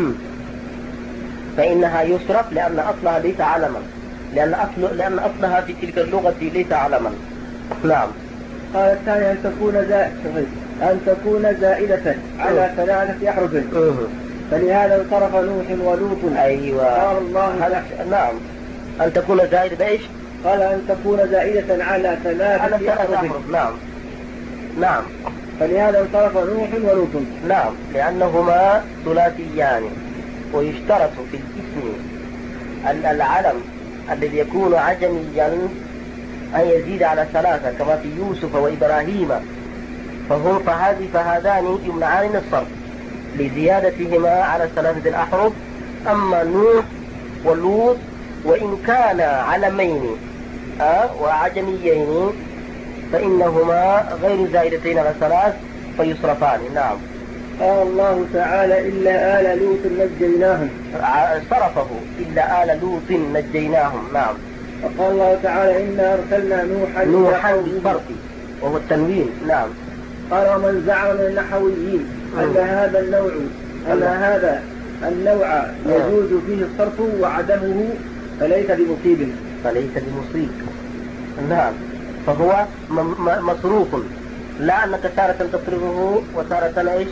فإنها يصرف لأن أصلها ليس علما، لأن أصل لأن أصلها في تلك اللغة ليس علما. نعم. قال الثاني أن تكون زائدة أن تكون زائدة على ثلاثة أحرف. فلهذا انصرف نوح ولوط. أيوة. قال الله نعم. أن تكون زائدة إيش؟ قال أن تكون زائدة على ثلاثة أحرف. نعم. نعم. فلهذا انصرف نوح ولوط. نعم، لأنهما ثلاثيان، ويشترط في الاسم أن العلم الذي يكون عجميا أن يزيد على ثلاثة كما في يوسف وإبراهيم، فهم فهذه فهذان يمنعان من الصرف لزيادتهما على ثلاثة الأحرف. أما نوح ولوط وإن كان علمين أه وعجميين فإنهما غير زائدتين على ثلاث فيصرفان. نعم. قال الله تعالى إلا آل لوط نجيناهم. صرفه إلا آل لوط نجيناهم. نعم. وقال الله تعالى إنا أرسلنا نوحا نوحا بالصرف وهو التنوين. نعم. قال ومن زعم من النحويين أن هذا النوع أن هذا النوع يجوز فيه الصرف وعدمه فليس بمصيب. فليس بمصيب. نعم. فهو مصروف، لا أنك تارة تصرفه وتارة ايش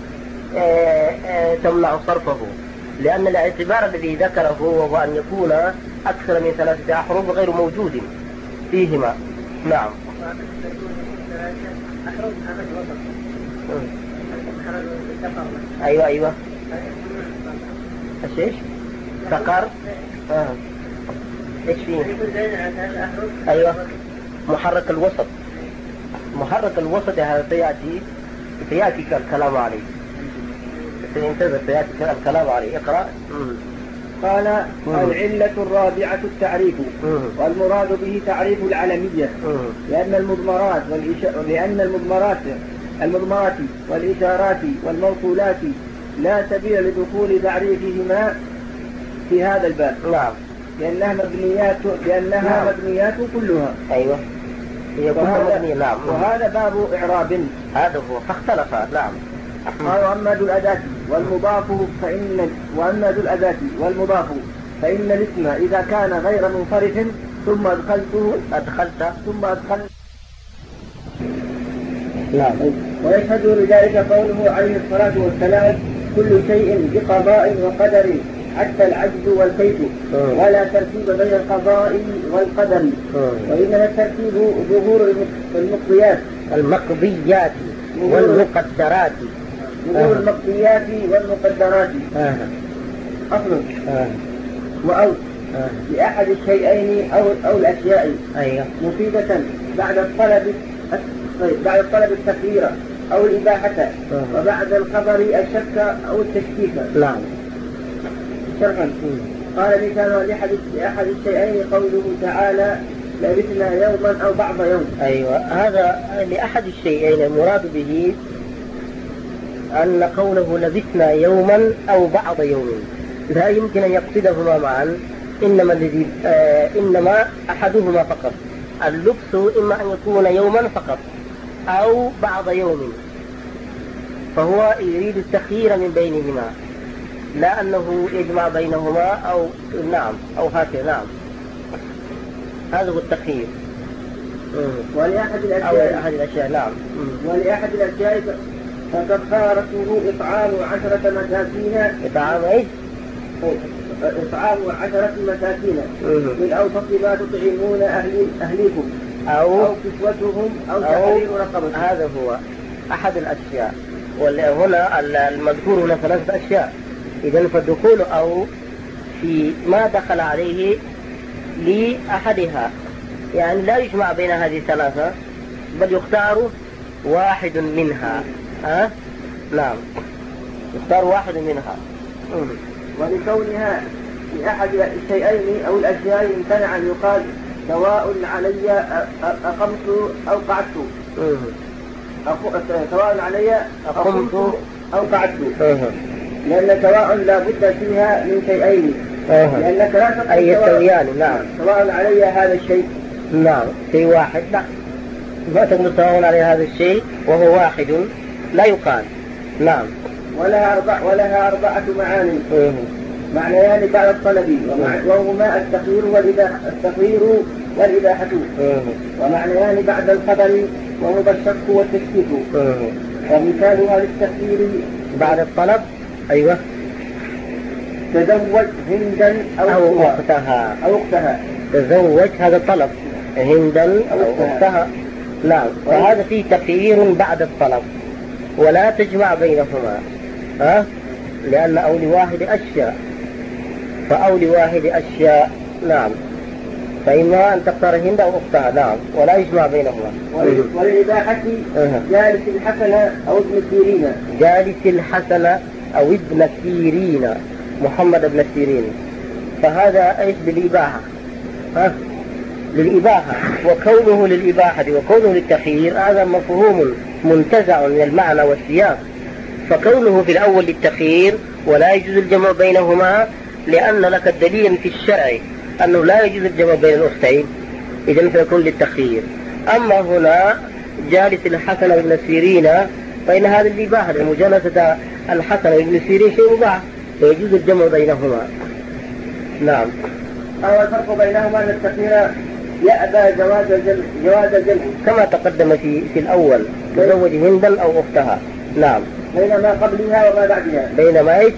تمنع صرفه، لأن الاعتبار الذي ذكره وهو أن يكون أكثر من ثلاثة أحرف غير موجود فيهما. نعم. أيوة أيوة. إيش إيش؟ سقر. آه. إيش فيه؟ أيوة. محرك الوسط. محرك الوسط هذا سيأتي سيأتي الكلام عليه. سينتظر سيأتي الكلام عليه. اقرأ. قال العلة الرابعة التعريف، والمراد به تعريف العلمية، لأن المضمرات لأن المضمرات المضمرات والإشارات والموصولات لا سبيل لدخول تعريفهما في هذا الباب. نعم. لأنها مبنيات لأنها نعم. مبنيات كلها. أيوة. يكون مبني. نعم. وهذا باب إعراب. هذا هو، فاختلف. نعم. قال وأما ذو الأداة والمضاف فإن وأما ذو الأداة والمضاف فإن الاسم إذا كان غير منصرف ثم أدخلته أدخلت ثم أدخلت. نعم. ويشهد لذلك قوله عليه الصلاة والسلام كل شيء بقضاء وقدر حتى العجز والكيف ولا ترتيب بين القضاء والقدر. وإنما الترتيب ظهور المقضيات المقضيات والمقدرات ظهور المقضيات والمقدرات. أصل وأو لأحد الشيئين أو أو الأشياء مفيدة بعد الطلب بعد الطلب التخيير أو الإباحة وبعد الخبر الشك أو التشكيك. نعم. شرحا قال مثال لأحد الشيئين قوله تعالى لبثنا يوما أو بعض يوم. أيوة، هذا لأحد الشيئين المراد به أن قوله لبثنا يوما أو بعض يوم لا يمكن أن يقصدهما معا، إنما الذي آه إنما أحدهما فقط. اللبس إما أن يكون يوما فقط أو بعض يوم، فهو يريد التخيير من بينهما، لا أنه يجمع بينهما أو نعم أو هكذا. نعم، هذا هو التخيير. ولأحد الأشياء أو أحد الأشياء. نعم. ولأحد الأشياء فكفارته إطعام عشرة مساكين. إطعام إيش؟ إطعام عشرة مساكين من أوسط ما تطعمون أهلي أهليكم أو, أو كسوتهم أو تحرير رقبة. هذا هو أحد الأشياء. وهنا المذكور هنا ثلاثة أشياء. إذن فالدخول أو في ما دخل عليه لأحدها، يعني لا يجمع بين هذه الثلاثة بل يختار واحد منها. ها؟ نعم، يختار واحد منها. ولكونها في أحد الشيئين أو الأشياء امتنع أن يقال سواء علي أقمت أو قعدت. سواء علي أقمت أو قعدت، لأن سواء لا بد فيها من شيئين، لأنك لا تقول أي يستويان. نعم. سواء علي هذا الشيء. نعم، شيء واحد. لا، ما تقول سواء علي هذا الشيء وهو واحد، لا يقال. نعم. ولها أربع ولها أربعة معاني. معنيان بعد الطلب وهما التخيير والإباحة التخيير والإباحة، ومعنيان بعد الخبر وهما الشك والتشكيك. ومثالها للتخيير بعد الطلب أيوة تزوج هندا أو, أو أختها. أو أختها تزوج هذا طلب، هندا أو أختها. نعم. فهذا فيه تخيير بعد الطلب ولا تجمع بينهما، ها؟ لأن أولي واحد أشياء، فأولي واحد أشياء. نعم. فإما أن تختار هند أو أختها. نعم، ولا يجمع بينهما. وللإباحة جالس الحسن أو ابن سيرين. جالس الحسن أو ابن سيرين، محمد بن سيرين، فهذا إيش؟ للإباحة. ها؟ للإباحة. وكونه للإباحة وكونه للتخيير هذا مفهوم منتزع من المعنى والسياق. فكونه في الأول للتخيير ولا يجوز الجمع بينهما لأن لك الدليل في الشرع أنه لا يجوز الجمع بين الأختين، إذن فيكون للتخيير. أما هنا جالس الحسن وابن سيرين فإن هذا الإباحة، لمجالسة الحسن وابن سيرين شيء مباح فيجوز الجمع بينهما. نعم. أو الفرق بينهما أن التخيير يأبى جواز الجمع جواز الجمع كما تقدم في في الأول، تزوج هندا أو أختها. نعم. بينما قبلها وما بعدها. بينما إيش؟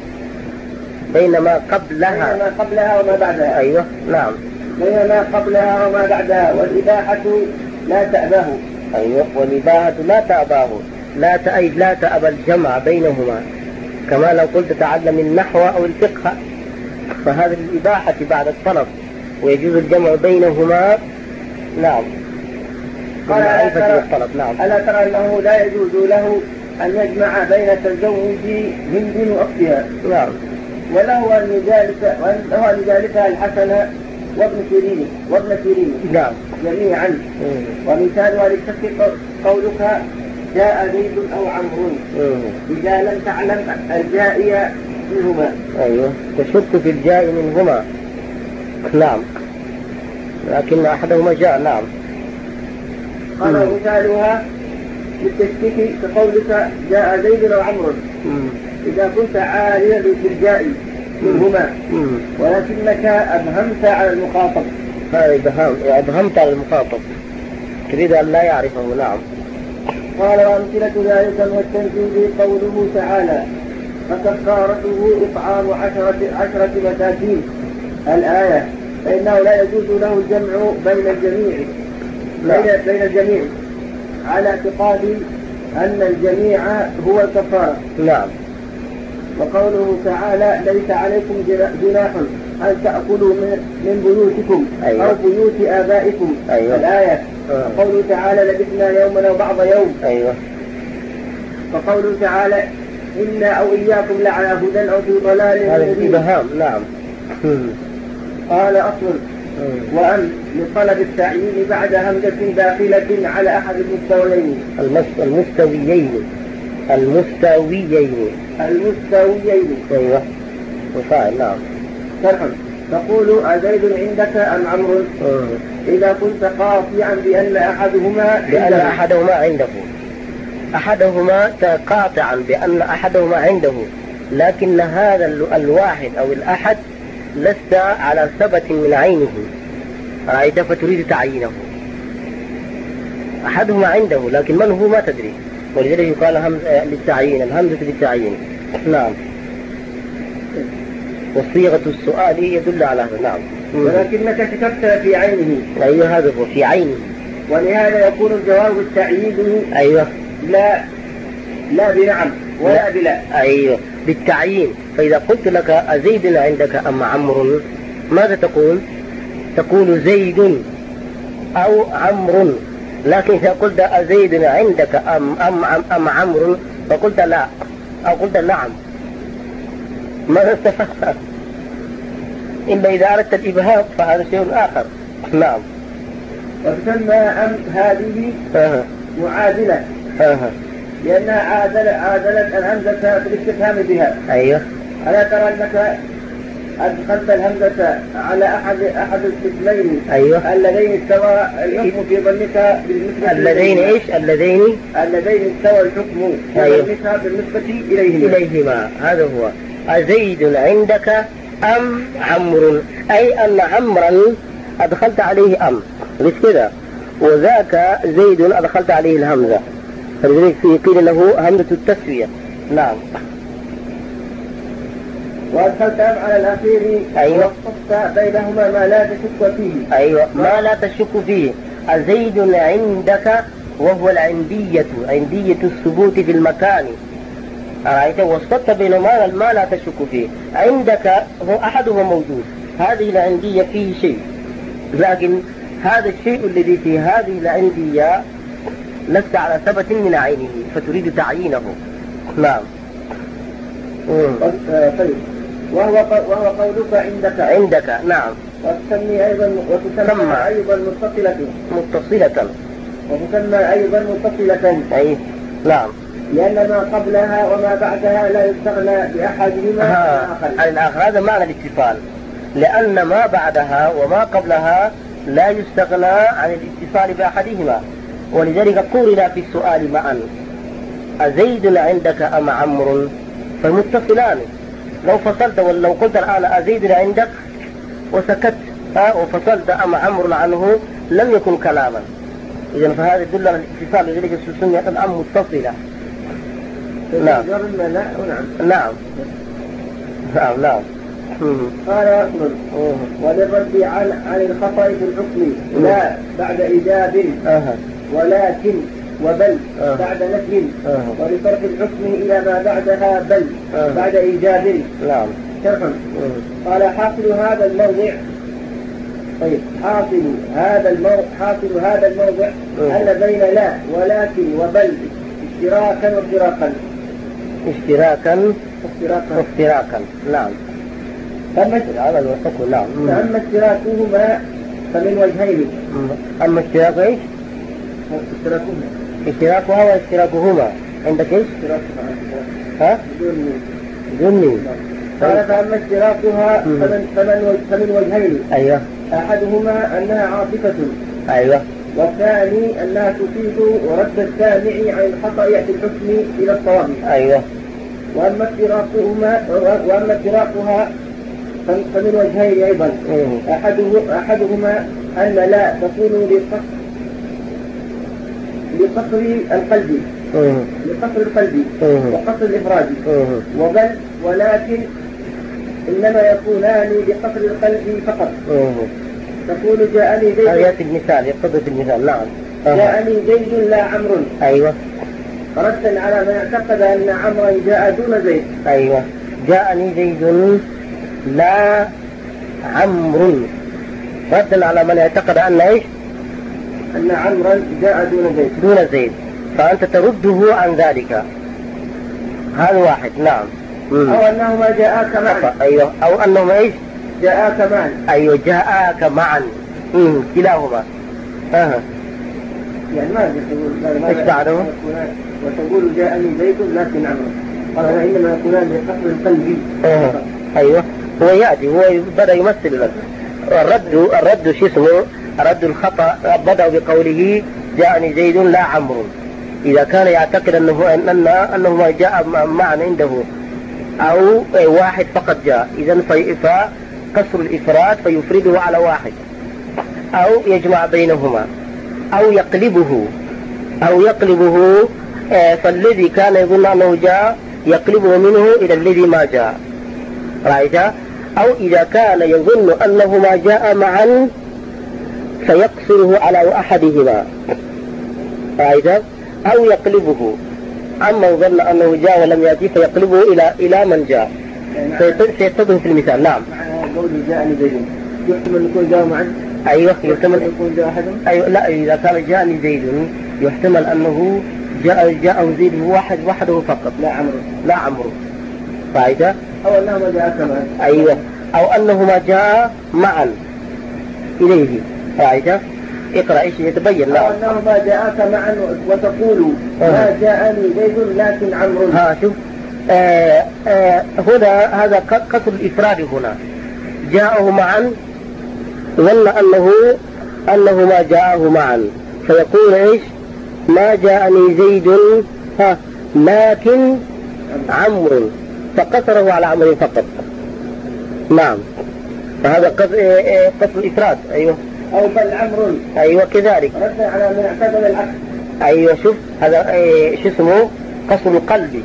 بينما قبلها. بينما قبلها وما بعدها. أيوة. نعم. بينما قبلها وما بعدها. والإباحة لا تأباه. أيوة. والإباحة لا تأباه، لا تأيد لا تأبى الجمع بينهما، كما لو قلت تعلم النحو أو الفقه، فهذه الإباحة بعد الطلب ويجوز الجمع بينهما. نعم. قال ألا ترى, نعم. ألا ترى أنه لا يجوز له أن يجمع بين تزوج هند وأختها. نعم. وله أن يجالس وله أن يجالسها الحسن وابن سيرين وابن سيرين. نعم. جميعا. ومثالها للشك قولك جاء زيد أو عمرو إذا لم تعلم الجائي منهما. أيوه، تشك في الجائي منهما. نعم، لكن أحدهما جاء. نعم. قال مثالها بالتشكيك كقولك جاء زيد وعمر إذا كنت عاليا بالجاء منهما ولكنك أبهمت على المخاطب. أبهمت على المخاطب تريد أن لا يعرفه. نعم. قال وأمثلة ذلك والتنزيل قوله تعالى فكفارته إطعام عشرة, عشرة مساكين الآية فإنه لا يجوز له الجمع بين الجميع بين, بين الجميع على اعتقاد أن الجميع هو الكفارة. نعم. وقوله تعالى ليس عليكم جناح أن تأكلوا من بيوتكم أيوة. أو بيوت آبائكم. أيوة. الآية. أه. وقوله تعالى لبثنا يوما أو بعض يوم. أيوة. وقوله تعالى إنا أو إياكم لعلى هدى أو في ضلال مبين. نعم. قال أصل وأن لطلب التعيين بعد همزة داخلة على أحد المستويين. المستويين المستويين المستويين. أيوة. وفاعل. نعم. شرحا تقول أزيد عندك أم عمرو إذا كنت قاطعا بأن أحدهما بأن أحدهما عنده أحدهما قاطعا بأن أحدهما عنده لكن هذا الواحد أو الأحد لست على ثبت من عينه رأيت فتريد تعيينه. أحدهما عنده لكن من هو ما تدري ولذلك يقال همزة للتعيين الهمزة للتعيين. نعم. وصيغة السؤال يدل على هذا. نعم. ولكنك شككت في عينه. أيوه هذا هو في عينه ولهذا يكون الجواب التعيين. أيوه. لا لا بنعم ولا بلا. أيوه بالتعيين. فإذا قلت لك أزيد عندك أم عمرو ماذا تقول؟ تقول زيد أو عمرو. لكن إذا قلت أزيد عندك أم أم أم, أم عمرو فقلت لا أو قلت نعم ماذا استفدت؟ إلا إذا أردت الإبهام فهذا شيء آخر. نعم. وتسمى أم هذه أه. معادلة أه. لأنها عادلت عادلت الهمزة في الاستفهام بها. أيوه. ألا ترى أنك أدخلت الهمزة على أحد أحد القسمين. أيوه. اللذين استوى الحكم في ظنك بالنسبة اللذين إيش اللذين اللذين استوى الحكم في أيوه. ظنك بالنسبة إليهما. إليهما هذا هو. أزيد عندك أم عمرو أي أن عمرا أدخلت عليه أم ليش كذا وذاك زيد أدخلت عليه الهمزة فلذلك قيل له همزة التسوية. نعم. وأدخلت أم على الأخير. أيوة. ووصفت بينهما ما لا تشك فيه. أيوة ما لا تشك فيه. أزيد عندك وهو العندية عندية الثبوت في المكان. رأيت وصفت بينهما ما لا تشك فيه. عندك هو أحدهما موجود هذه العندية فيه شيء لكن هذا الشيء الذي في هذه العندية لست على ثبت من عينه فتريد تعيينه. نعم. طيب. وهو وهو قولك عندك. عندك. نعم. وتسمي أيضا وتسمى أيضا متصلة. متصلة. وتسمى أيضا متصلة. أي. نعم. لأن ما قبلها وما بعدها لا يستغنى بأحدهما عن الآخر. هذا معنى الاتصال لأن ما بعدها وما قبلها لا يستغنى عن الاتصال بأحدهما ولذلك قولنا في السؤال معا أزيد عندك أم عمرو فالمتصلان. لو فصلت ولو قلت الآن أزيد عندك وسكت وفصلت أم عمرو عنه لم يكن كلاما. إذن فهذا يدل على الاتصال لذلك سميت الأم متصلة. نعم. نعم. نعم. نعم. نعم. قال أصل وللرد عن عن الخطأ في الحكم لا بعد إيجاب ولكن وبل بعد نفي ولصرف الحكم إلى ما بعدها بل بعد إيجاب. نعم. شرحا قال حاصل هذا الموضع. طيب حاصل هذا الموضع حاصل هذا الموضع أن بين لا ولكن وبل اشتراكا وافتراقا. اشتراكا وافتراقا. وافتراقا. نعم. أما هذا الحكم. نعم. أما اشتراكهما فمن وجهين. أما اشتراك إيش؟ اشتراكهما. اشتراكها واشتراكهما عندك إيش؟ اشتراكهما. ها؟ جني. قال فأما اشتراكها فمن فمن فمن وجهين. أيوه. أحدهما أنها عاطفة. أيوه. والثاني أنها تفيد ورد السامع عن الخطأ يأتي الحكم إلى الصواب. أيوة. وأما افتراقهما وأما افتراقها فمن وجهين أيضا. أحده أحدهما أن لا تكون لقصر لقصر القلب لقصر القلب وقصر الإفراد، وبل ولكن إنما يكونان لقصر القلب فقط. تقول جاءني زيد. يأتي المثال يقتضي في المثال. نعم. جاءني زيد لا عمرو. أيوة. ردا على من اعتقد أن عمرا جاء دون زيد. أيوة. جاءني زيد لا عمرو، ردا على من اعتقد أن إيش؟ أن عمرا جاء دون زيد. دون زيد، فأنت ترده عن ذلك. هذا واحد. نعم. مم. أو أنهما جاءاك معا. أيوة. أو أنهما إيش؟ جاءاك معا. أيوة جاءاك معا. مم. كلاهما. أه. يعني ما تقول إيش بعده؟ وتقول جاءني زيد لكن عمرو، قال إنما يكونان بقصر القلب. أه. أيوة. هو يأتي هو بدأ يمثل لك الرد. الرد شو اسمه؟ رد الخطأ بدأ بقوله جاءني زيد لا عمرو، إذا كان يعتقد أنه أن أنه ما جاء معا عنده أو واحد فقط جاء، إذن فقصر الإفراد فيفرده على واحد، أو يجمع بينهما، أو يقلبه أو يقلبه فالذي كان يظن أنه جاء يقلبه منه إلى الذي ما جاء. رأيت؟ أو إذا كان يظن أنه ما جاء معا فيقصره على أحدهما. رأيت؟ أو يقلبه عما ظن أنه جاء ولم يأتي فيقلبه إلى إلى من جاء. سيتضح في المثال. نعم. قول جاءني زيد يحتمل أن يكون جاء معا. أيوة. يحتمل أن يكون جاء أحد. أيوة. لا، إذا كان جاءني زيد يحتمل أنه جاء جاء زيد واحد وحده فقط، لا عمرو. لا عمرو. فائدة. أو أنهما جاء معا. أيوة. أو أنهما جاء معا إليه. فائدة. اقرأ ايش يتبين. لا. أو أنهما جاءك معا وتقول ما جاءني زيد لكن عمرو. ها شوف. آه آه هنا هذا قصر الإفراد. هنا جاءه معا ظن أنه أنه ما جاءه معا فيقول ايش؟ ما جاءني زيد ها لكن عمرو، فقصره على عمرو فقط. نعم. فهذا قصر الإفراد. أيوه. أو بل عمرو. أيوه كذلك. رد على من اعتقد العكس. أيوه. شوف هذا إيه شو اسمه؟ قصر القلب،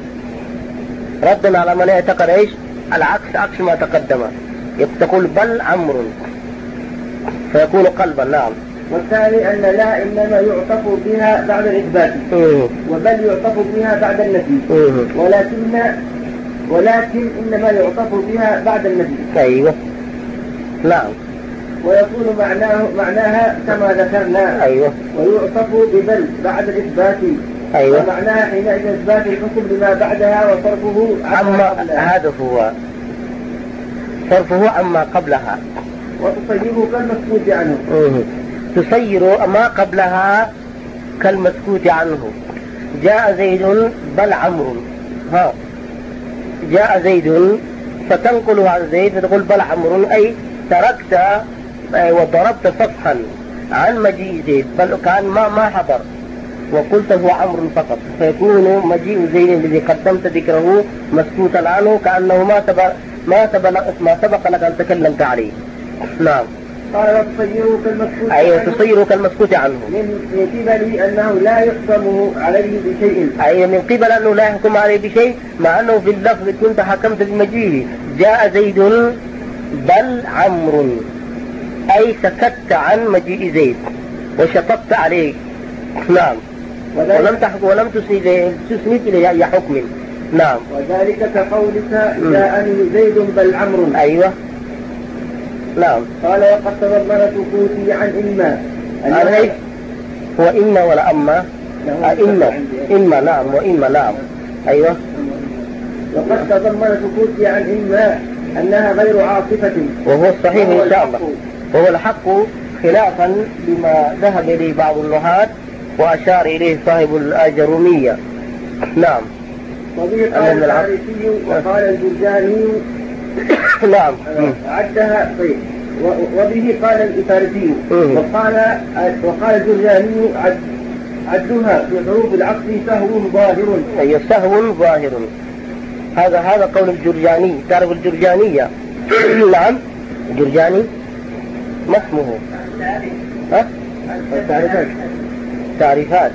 ردا على من اعتقد ايش؟ العكس، عكس ما تقدم. تقول بل عمرو فيكون قلبا. نعم. والثاني أن لا إنما يعطف بها بعد الإثبات، وبل يعطف بها بعد النفي، ولكن ولكن إنما يعطف بها بعد النفي. أيوه. نعم. ويكون معناه معناها كما ذكرنا. أيوه. ويعطف ببل بعد الإثبات. أيوه. ومعناها حينئذ إثبات الحكم لما بعدها وصرفه عما هذا هو صرفه عما قبلها. وتصيره كالمسكوت عنه. تصير ما قبلها كالمسكوت عنه. جاء زيد بل عمرو. ها جاء زيد فتنقله عن زيد فتقول بل عمرو، أي تركت وضربت صفحا عن مجيء زيد، بل كان ما ما حضر وقلت هو عمرو فقط، فيكون مجيء زيد الذي قدمت ذكره مسكوتا عنه كأنه ما سبق ما سبق ما سبق لك أن تكلمت عليه. نعم. قال وتصيره كالمسكوت. أيوة تصيره كالمسكوت عنه من قبل أنه لا يحكم عليه بشيء. أي من قبل أنه لا يحكم عليه بشيء، مع أنه في اللفظ كنت حكمت بمجيئه. جاء زيد بل عمرو، أي سكت عن مجيء زيد وشطبت عليه. نعم. ولم تحكم ولم تسند إليه أي حكم. نعم. وذلك كقولك جاءني زيد بل عمرو. أيوة. نعم. قال وقد تضمن سكوتي عن إما. هذا إيش؟ هو إما ولا أما؟ إما. إما. نعم. وإما. نعم. أيوة. وقد تضمن سكوتي عن إما أنها غير عاطفة، وهو الصحيح إن شاء الله، وهو الحق خلافا لما ذهب إليه بعض النحاة وأشار إليه صاحب الآجرومية. نعم. وبه قال الحارثي وقال الجرجاني. نعم. عدها طيب. وبه قال الإفارسي وقال وقال الجرجاني عد عدها في حروف العقد سهو ظاهر. أي سهو ظاهر. هذا هذا قول الجرجاني. تعرف الجرجانية؟ نعم الجرجاني. ما اسمه؟ ها؟ تعريفات. تعريفات.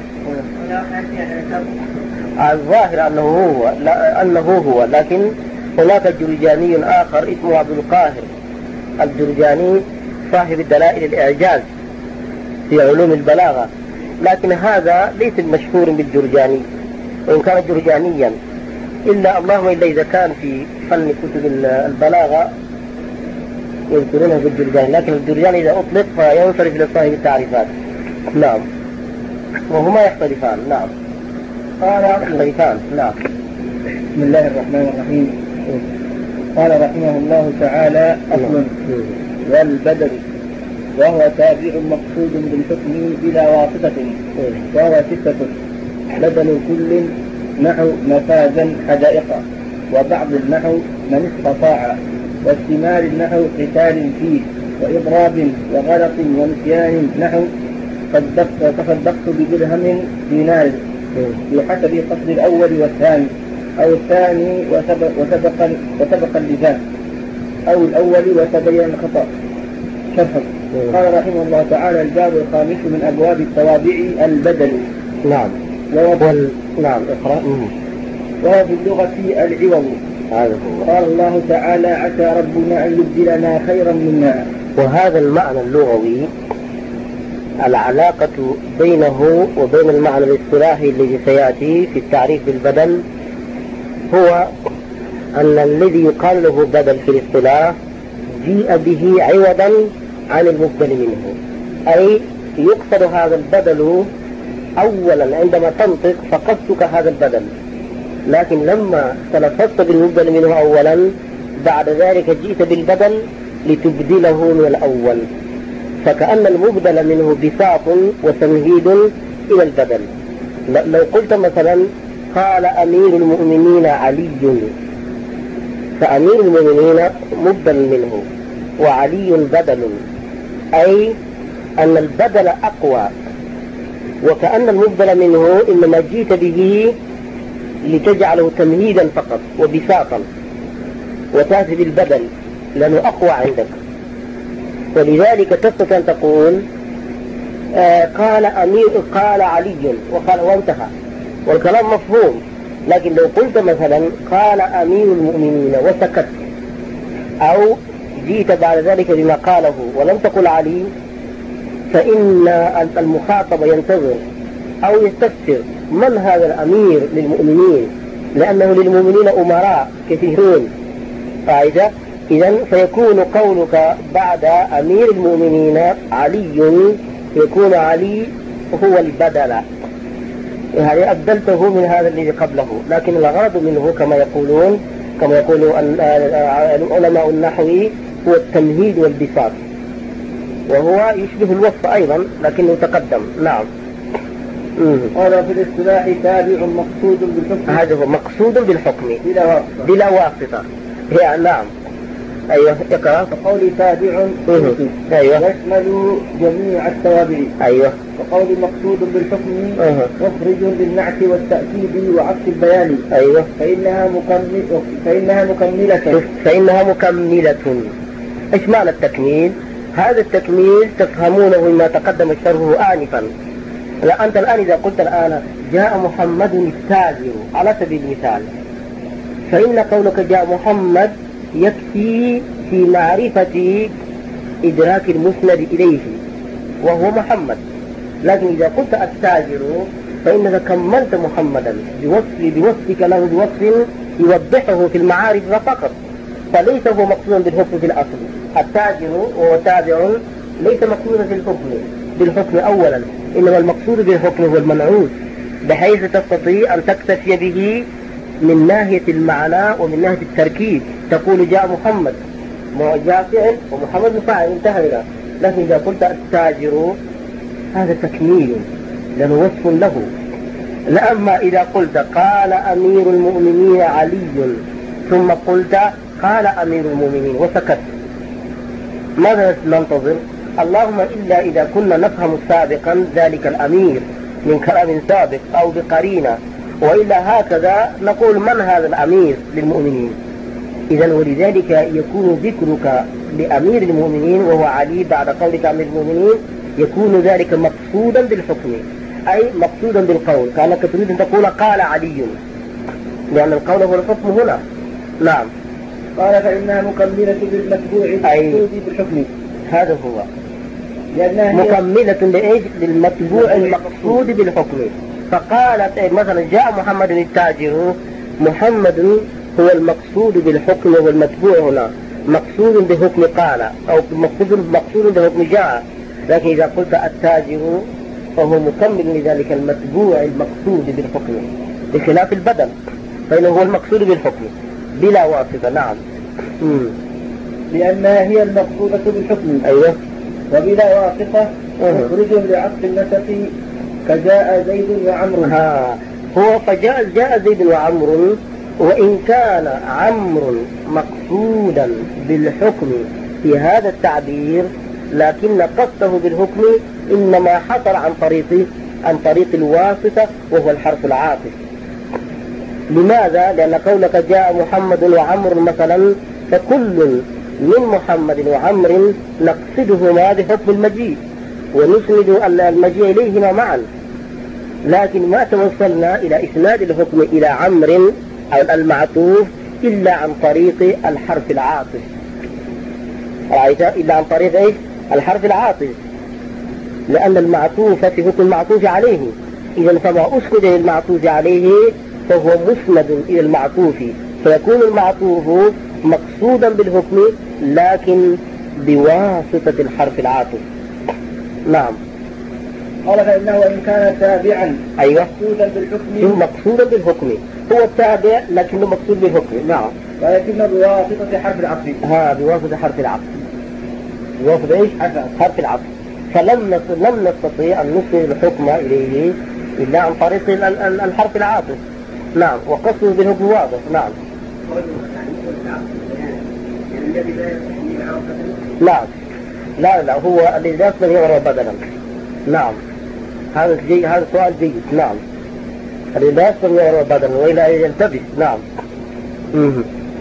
الظاهر أنه هو لا أنه هو لكن هناك جرجاني آخر اسمه عبد القاهر الجرجاني صاحب الدلائل الإعجاز في علوم البلاغة، لكن هذا ليس مشهور بالجرجاني وإن كان جرجانيا، إلا اللهم إلا إذا كان في فن كتب البلاغة يذكرونه بالجرجاني، لكن الجرجاني إذا أطلق فينصرف إلى صاحب التعريفات. نعم وهما يختلفان. نعم قال يختلفان. نعم. بسم الله الرحمن الرحيم. قال رحمه الله تعالى: أصل والبدل وهو تابع مقصود بالحكم بلا واسطة، وهو ستة: بدل كل نحو مفازا حدائق، وبعض النحو من استطاع، واستمال النحو قتال فيه، وإضراب وغلط ونسيان نحو تصدقت بدرهم دينار بحسب قصد الأول والثاني، أو الثاني وسبق, وسبق, وسبق اللسان، أو الأول وتبين الخطأ. شرح. قال رحمه الله تعالى: الباب الخامس من أبواب التوابع البدل. نعم. وال... نعم اقرأ. وهو في اللغة العوض. قال الله تعالى: عسى ربنا أن يبدلنا خيرا منا. وهذا المعنى اللغوي العلاقة بينه وبين المعنى الاصطلاحي الذي سيأتي في التعريف بالبدل هو أن الذي يقال له بدل في الاصطلاح جيء به عوضا عن المبدل منه، أي يقصد هذا البدل أولا عندما تنطق فقصدك هذا البدل، لكن لما تلفظت بالمبدل منه أولا بعد ذلك جئت بالبدل لتبدله من الأول، فكأن المبدل منه بساط وتمهيد إلى البدل. لو قلت مثلا: قال أمير المؤمنين علي، فأمير المؤمنين مبدل منه وعلي بدل، أي أن البدل أقوى، وكأن المبدل منه إنما جئت به لتجعله تمهيدا فقط وبساطا وتأتي بالبدل لأنه أقوى عندك، ولذلك تستطيع أن تقول آه قال أمير قال علي وقال وانتهى والكلام مفهوم. لكن لو قلت مثلا قال أمير المؤمنين وسكت، أو جئت بعد ذلك بما قاله ولم تقل علي، فإن المخاطب ينتظر أو يستفسر من هذا الأمير للمؤمنين، لأنه للمؤمنين أمراء كثيرون. فإذا إذن فيكون قولك بعد أمير المؤمنين علي يكون علي هو البدل، يعني أبدلته من هذا الذي قبله. لكن الغرض منه كما يقولون كما يقول علماء النحو هو التمهيد والبساط، وهو يشبه الوصف أيضا لكنه تقدم. نعم. قال في الاصطلاح تابع مقصود بالحكم. هذا هو مقصود بالحكم بلا واسطة. بلا واسطة. هي نعم. أيوه اقرأ. فقول تابع أيوه يشمل جميع التوابع. أيوه. وقول مقصود بالحكم أه. مخرج للنعت والتأكيد وعكس البيان. أيوه. فإنها مكمل فإنها مكملة فإنها مكملة. إيش معنى التكميل؟ هذا التكميل تفهمونه مما تقدم شرحه آنفا. لا أنت الآن إذا قلت الآن جاء محمد التاجر على سبيل المثال، فإن قولك جاء محمد يكفي في معرفة إدراك المسند إليه وهو محمد. لكن إذا قلت التاجر فإنك كملت محمدا بوصف بوصفك له بوصف يوضحه في المعارف فقط، فليس هو مقصودا بالحكم في الأصل. التاجر وهو تابع ليس مقصودا في الحكم بالحكم أولا، إنما المقصود بالحكم هو المنعوت، بحيث تستطيع أن تكتفي به من ناحية المعنى ومن ناحية التركيب. تقول جاء محمد جاء فعل ومحمد فاعل انتهى إلى. لكن إذا قلت التاجر هذا تكميل لأنه وصف له. لأما إذا قلت قال أمير المؤمنين علي ثم قلت قال أمير المؤمنين وسكت، ماذا ننتظر؟ اللهم إلا إذا كنا نفهم سابقا ذلك الأمير من كلام سابق أو بقرينة، وإلا هكذا نقول من هذا الأمير للمؤمنين؟ إذا ولذلك يكون ذكرك لأمير المؤمنين وهو علي بعد قولك أمير المؤمنين يكون ذلك مقصودا بالحكم، أي مقصودا بالقول، كأنك تريد أن تقول قال علي، لأن القول هو الحكم هنا. نعم. قال فإنها مكملة بالمتبوع المقصود بالحكم. هذا هو مكملة لإيش؟ للمتبوع المقصود بالحكم. فقالت مثلا جاء محمد التاجر، محمد هو المقصود بالحكم والمتبوع هنا مقصود بحكم قال أو مقصود مقصود بحكم جاء، لكن إذا قلت التاجر فهو مكمل لذلك المتبوع المقصود بالحكم، بخلاف البدل فإنه هو المقصود بالحكم بلا واسطة. نعم. مم. لأنها هي المقصودة بالحكم. أيوة. وبلا واسطة مخرج لعطف النسق كجاء زيد وعمرو. ها هو فجاء جاء زيد وعمرو، وإن كان عمرو مقصودا بالحكم في هذا التعبير، لكن قصده بالحكم إنما حصل عن طريق عن طريق الواسطة وهو الحرف العاطف. لماذا؟ لأن قولك جاء محمد وعمر مثلا، فكل من محمد وعمر نقصدهما بحكم المجيء ونسند المجيء إليهما معا، لكن ما توصلنا إلى إسناد الحكم إلى عمر أو المعطوف إلا عن طريق الحرف العاطف. رأيت؟ إلا عن طريق إيش؟ الحرف العاطف، لأن المعطوف في حكم المعطوف عليه، إذا فما أسند المعطوف عليه فهو مسند إلى المعطوف، فيكون المعطوف مقصودا بالحكم لكن بواسطة الحرف العاطف. نعم. قال فإنه وإن كان تابعا أيوة. مقصودا بالحكم شو مقصودا بالحكم؟ هو التابع لكنه مقصود بالحكم. نعم. ولكنه بواسطة حرف العطف. ها بواسطة حرف العطف. بواسطة إيش؟ حرف العطف. فلم لم نستطيع أن نصل الحكم إليه إلا عن طريق الحرف العاطف. نعم. وقصده بالحكم واضح. نعم. لا لا لا هو الذي لا يصدر يعرف بدلا. نعم. هذا جي هذا سؤال جيد. نعم. الذي لا يصدر يعرف بدلا وإلا يلتبس. نعم. امم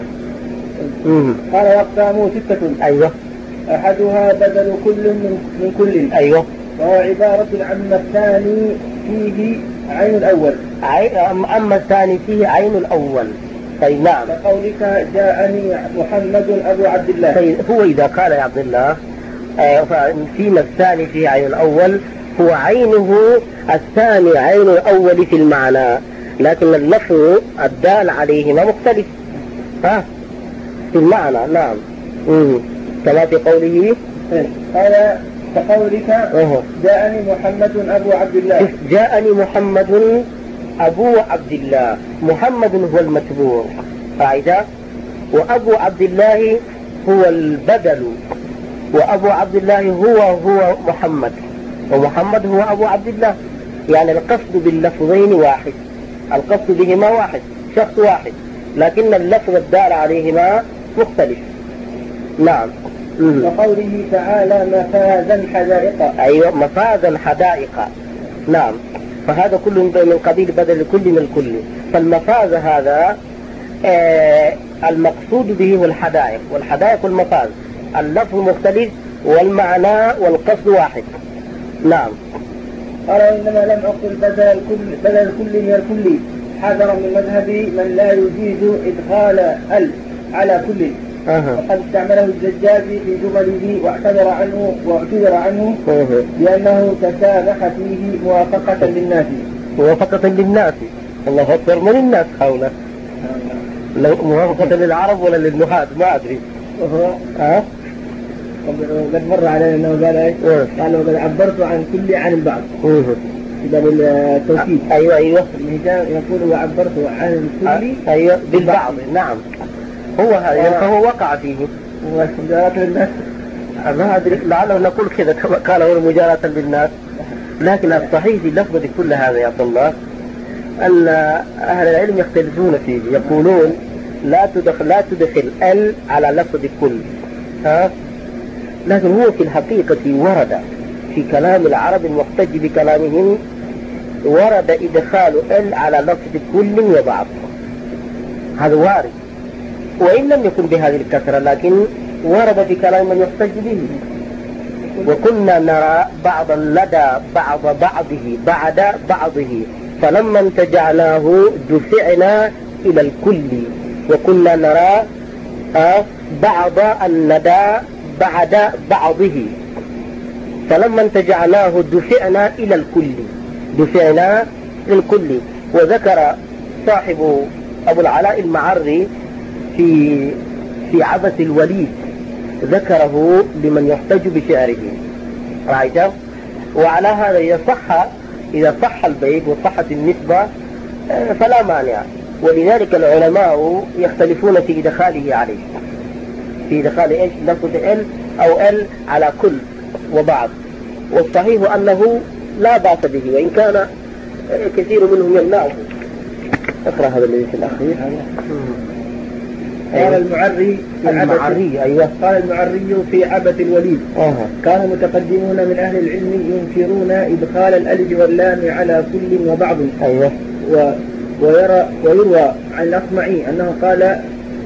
امم قال وأقسامه ستة. أيوه. أحدها بدل كل من, من كل. أيوه. وهو عبارة عما الثاني فيه عين الأول. أما الثاني فيه عين الأول. طيب. نعم. كقولك جاءني محمد أبو عبد الله. طيب هو إذا قال يا عبد الله فيما الثاني فيه عين الأول هو عينه الثاني عين الأول في المعنى، لكن اللفظ الدال عليهما مختلف ها في المعنى. نعم. مم. كما في قوله قال كقولك أه. جاءني محمد أبو عبد الله. جاءني محمد أبو عبد الله، محمد هو المتبوع قاعدة، وأبو عبد الله هو البدل، وأبو عبد الله هو هو محمد، ومحمد هو أبو عبد الله، يعني القصد باللفظين واحد، القصد بهما واحد، شخص واحد، لكن اللفظ الدال عليهما مختلف. نعم. وقوله تعالى مفازا حدائق. أيوة مفازا حدائق. نعم. فهذا كله من قبيل بدل كل من الكل. فالمفاز هذا آه المقصود به هو الحدائق، والحدائق والمفاز اللفظ مختلف والمعنى والقصد واحد. نعم. قال إنما لم أقل بدل الكل بدل الكل من الكل حذرا من مذهب من لا يجيز إدخال ال على كل. أه. وقد استعمله الزجاج في جمله واعتذر عنه واعتذر عنه أه. لأنه تسامح فيه موافقة للناس. موافقة للناس. الله أكبر من الناس حوله. موافقة للعرب ولا للنحاة ما أدري. أه. قد مر علينا أنه قال إيش؟ قال وقد عبرت عن كل عن البعض. أه. إذا بالتوكيد. أيوة أيوة. يقول وعبرت عن كل. أيوة بالبعض. نعم. هو هذا فهو وقع فيه. ومجاراة للناس. ما أدري لعله نقول كذا كما قال هو مجاراة للناس، لكن الصحيح في اللفظ كل هذا يا عبد الله أن أهل العلم يختلفون فيه، يقولون لا تدخل لا تدخل ال على لفظ كل، ها لكن هو في الحقيقة ورد في كلام العرب المحتج بكلامهم، ورد إدخال ال على لفظ كل وبعض، هذا وارد، وإن لم يكن بهذه الكثرة لكن ورد في كلام من يحتج به. وكنا نرى بعضا لدى بعض بعضه بعد بعضه، فلما انتجعناه دفعنا إلى الكل. وكنا نرى بعض الندى بعد بعضه، فلما انتجعناه دفعنا إلى الكل، دفعنا إلى الكل. وذكر صاحب أبو العلاء المعري في في عبث الوليد، ذكره لمن يحتج بشعره، رأيت؟ وعلى هذا إذا صح إذا صح البيت وصحت النسبة فلا مانع. ولذلك العلماء يختلفون في إدخاله عليه، في إدخال إيش لفظ ال أو ال على كل وبعض. والصحيح أنه لا بأس به، وإن كان كثير منهم يمنعه. اقرأ هذا الذي في الأخير. قال المعري في المعري أيوة. قال المعري في عبث الوليد أه. كان المتقدمون من أهل العلم ينكرون إدخال الألف واللام على كل وبعض. أيوة. و ويرى ويروى عن الأصمعي أنه قال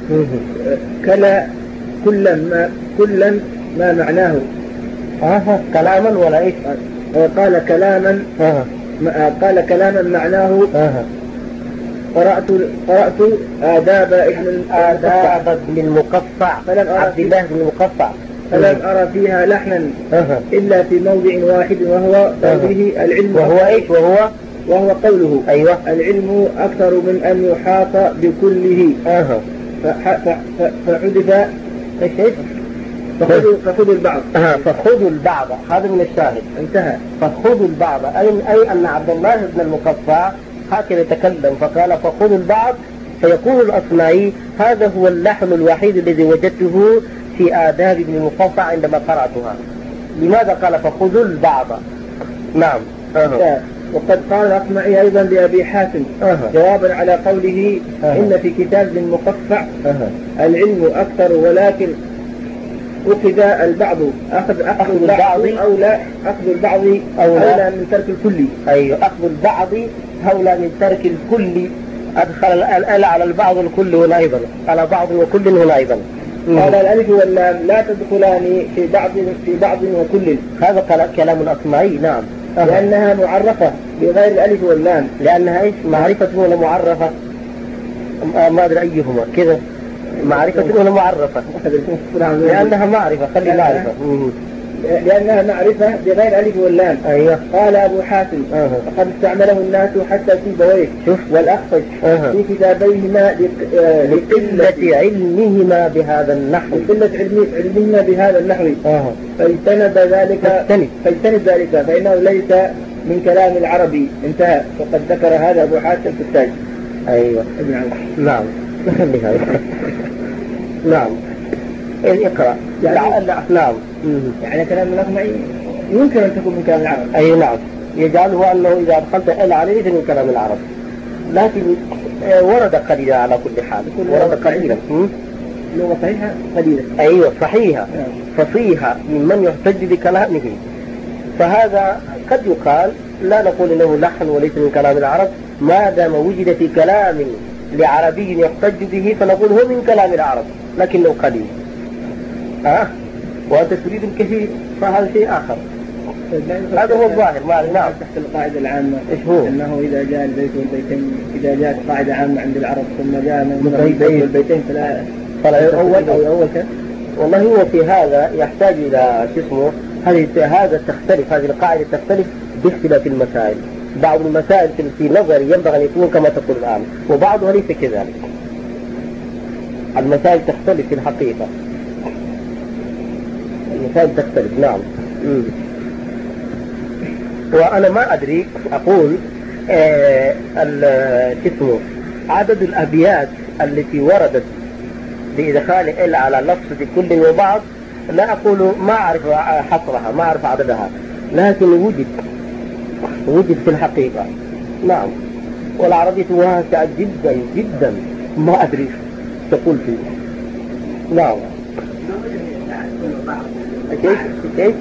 كلا كلا ما كلا ما معناه. أه. كلاما ولا إيش؟ قال كلاما. أه. قال كلاما معناه. أه. قرأت قرأت آداب ابن آداب ابن المقفع عبد الله بن المقفع، فلم أرى فيها لحنا أه. إلا في موضع واحد وهو قوله أه. العلم. وهو إيش؟ وهو وهو قوله أيوة. العلم أكثر من أن يحاط بكله. أه. فحذف إيش إيش؟ فخذوا فخذوا البعض. أه. فخذوا البعض، هذا من الشاهد. انتهى. فخذوا البعض أي أي أن عبد الله بن المقفع هكذا تكلم فقال فخذوا البعض. فيقول الأصمعي هذا هو اللحن الوحيد الذي وجدته في آداب ابن المقفع عندما قرأتها. لماذا قال فخذوا البعض؟ نعم. أه. وقد قال الأصمعي أيضا لأبي حاتم أه. جوابا على قوله أه. إن في كتاب ابن المقفع أه. العلم أكثر ولكن أخذ البعض أخذ أخذ البعض أولى أخذ البعض أولى من ترك الكل. أيوة. أخذ البعض أولى من ترك الكل. أدخل الأل على البعض الكل هنا أيضا، على بعض وكل هنا أيضا. قال الألف واللام لا تدخلان في بعض في بعض وكل. هذا كلام الأصمعي. نعم. أه. لأنها معرفة بغير الألف واللام. لأنها إيش؟ معرفة ولا معرفة؟ ما أدري أيهما كذا، معرفة ولا معرفة؟ لأنها معرفة، خلي معرفة. لأنها معرفة بغير ألف واللام. أيوة. قال أبو حاتم أه. فقد استعمله الناس حتى في بويه والأخفش أه. في كتابيهما لقلة علمهما بهذا النحو، لقلة علمهما بهذا النحو. أه. فاجتنب ذلك فاجتنب ذلك فإنه ليس من كلام العربي. انتهى. وقد ذكر هذا أبو حاتم في التاج. أيوة. نعم. نعم. اقرأ. يعني نعم. يعني كلام الأصمعي يمكن أن تكون من كلام العرب. أي نعم. يجعله أنه إذا أدخلت ال عليه من كلام العرب، لكن ورد قليلا على كل حال، ورد قليلا. لغة صحيحة قليلة. أيوة صحيحة فصيحة ممن يحتج بكلامه. فهذا قد يقال لا نقول إنه لحن وليس من كلام العرب، ما دام وجد في كلام لعربي يحتج به فنقول هو من كلام العرب لكنه قليل. أه؟ وأنت تريد الكثير فهذا شيء آخر. هذا هو الظاهر. نعم. تحت القاعدة العامة إيش هو؟ أنه إذا جاء البيت والبيتين، إذا جاءت قاعدة عامة عند العرب ثم جاء من البيت والبيتين فلا فلا يؤول أو يؤول كذا. والله هو في هذا يحتاج إلى شو اسمه، هذه هذا تختلف، هذه القاعدة تختلف باختلاف المسائل. بعض المسائل في نظري ينبغي أن يكون كما تقول الآن، وبعضها ليس كذلك. المسائل تختلف في الحقيقة، المسائل تختلف. نعم. مم. وأنا ما أدري أقول آه اسمه عدد الأبيات التي وردت بإدخال ال على لفظ كل وبعض، لا أقول ما أعرف حصرها، ما أعرف عددها، لكن وجد وجد في الحقيقة. نعم. والعربية واسعة جدا جدا، ما أدري تقول فيه. نعم. كيف كيف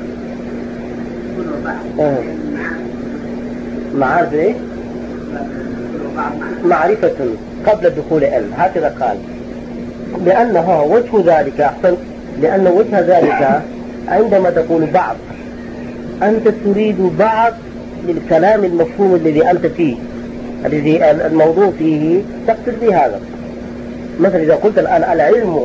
آه. معارف ايه معرفة قبل الدخول ال هكذا قال، لأنها وجه ذلك أحسن، لأن وجه ذلك عندما تقول بعض أنت تريد بعض للكلام المفهوم الذي أنت فيه، الذي الموضوع فيه تقصد بهذا. مثلا إذا قلت الآن العلم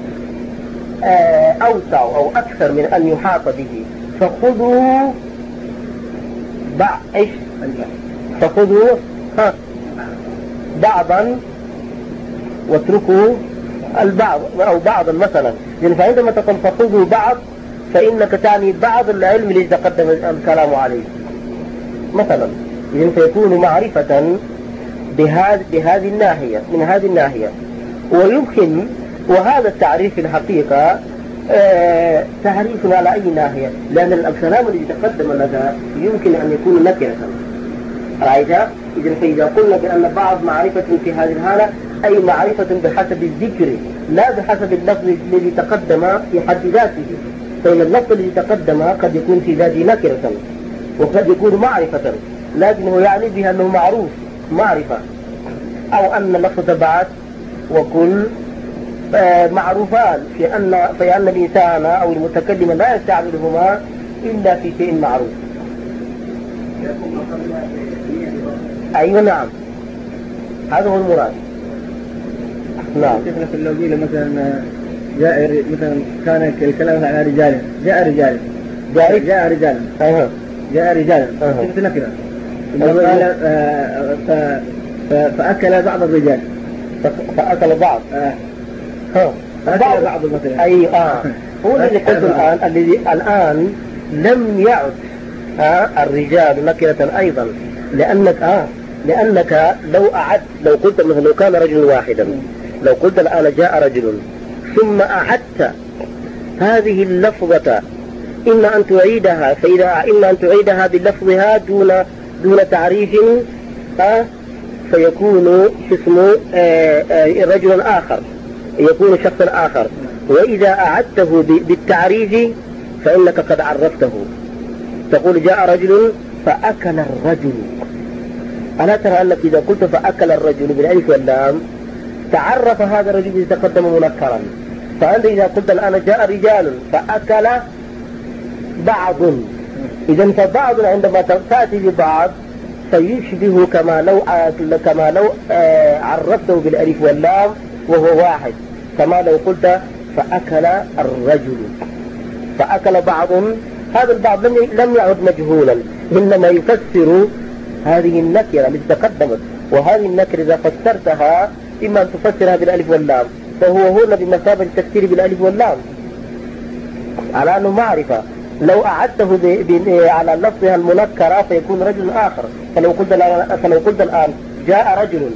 أوسع أو أكثر من أن يحاط به، فخذوا بعض إيش فخذوا ها بعضا واتركوا البعض أو بعضا مثلا. يعني فعندما تقول فخذوا بعض فإنك تعني بعض العلم الذي تقدم الكلام عليه مثلا، يعني فيكون معرفة بهذه بهذه الناحية من هذه الناحية. ويمكن وهذا التعريف في الحقيقة آه تعريف على أي ناحية، لأن الكلام الذي تقدم لك يمكن أن يكون نكرة. رأيت؟ إذا فإذا قلنا بأن بعض معرفة في هذه الحالة أي معرفة بحسب الذكر لا بحسب اللفظ الذي تقدم في حد ذاته، فإن اللفظ الذي تقدم قد يكون في ذاته نكرة وقد يكون معرفة، لكنه يعني بها أنه معروف معرفة، أو أن اللفظ بعد وكل معروفان في أن في أن الإنسان أو المتكلم لا يستعملهما إلا في شيء معروف. أيوة نعم هذا هو المراد. نعم. لو قيل مثلا جاء مثلا كان الكلام على رجال جاء رجال جاء جاء رجال أها جاء رجال كنت نكرة قال فأكل بعض الرجال فأكل بعض آه. ها فأكل بعض مثلا أي آه هو الذي قلت الآن الذي الآن لم يعد آه الرجال نكرة أيضا، لأنك آه لأنك لو أعدت لو قلت مثلا لو كان رجل واحدا، لو قلت الآن جاء رجل ثم أعدت هذه اللفظة إما أن تعيدها فإذا إما أن تعيدها بلفظها دون دون تعريف آه فيكون اسمه آه آه رجل آخر، يكون شخص آخر. وإذا أعدته بالتعريف فإنك قد عرفته، تقول جاء رجل فأكل الرجل. ألا ترى أنك إذا قلت فأكل الرجل بالألف واللام تعرف هذا الرجل الذي تقدم منكرا، فأنت إذا قلت الآن جاء رجال فأكل بعض، إذا فبعض عندما تأتي ببعض فيشبه كما لو كما لو عرفته بالألف واللام وهو واحد، كما لو قلت فأكل الرجل فأكل بعض، هذا البعض لم يعد مجهولا، إنما يفسر هذه النكرة التي تقدمت. وهذه النكرة إذا فسرتها إما أن تفسرها بالألف واللام فهو هنا بمثابة التفسير بالألف واللام على أنه معرفة. لو أعدته على لفظها المنكرة فيكون رجل آخر. فلو قلت فلو قلت الآن جاء رجل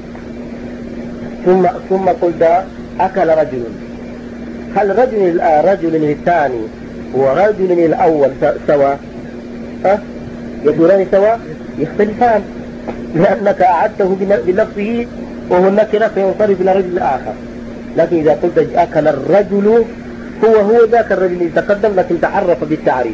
ثم ثم قلت أكل رجل، هل رجل رجل الثاني ورجل الأول سوا؟ ها يكونان سوا؟ يختلفان، لأنك أعدته بلفظه وهو النكرة فينصرف إلى رجل آخر. لكن إذا قلت أكل الرجل هو هو ذاك الرجل الذي تقدم لكن تعرف بالتعريف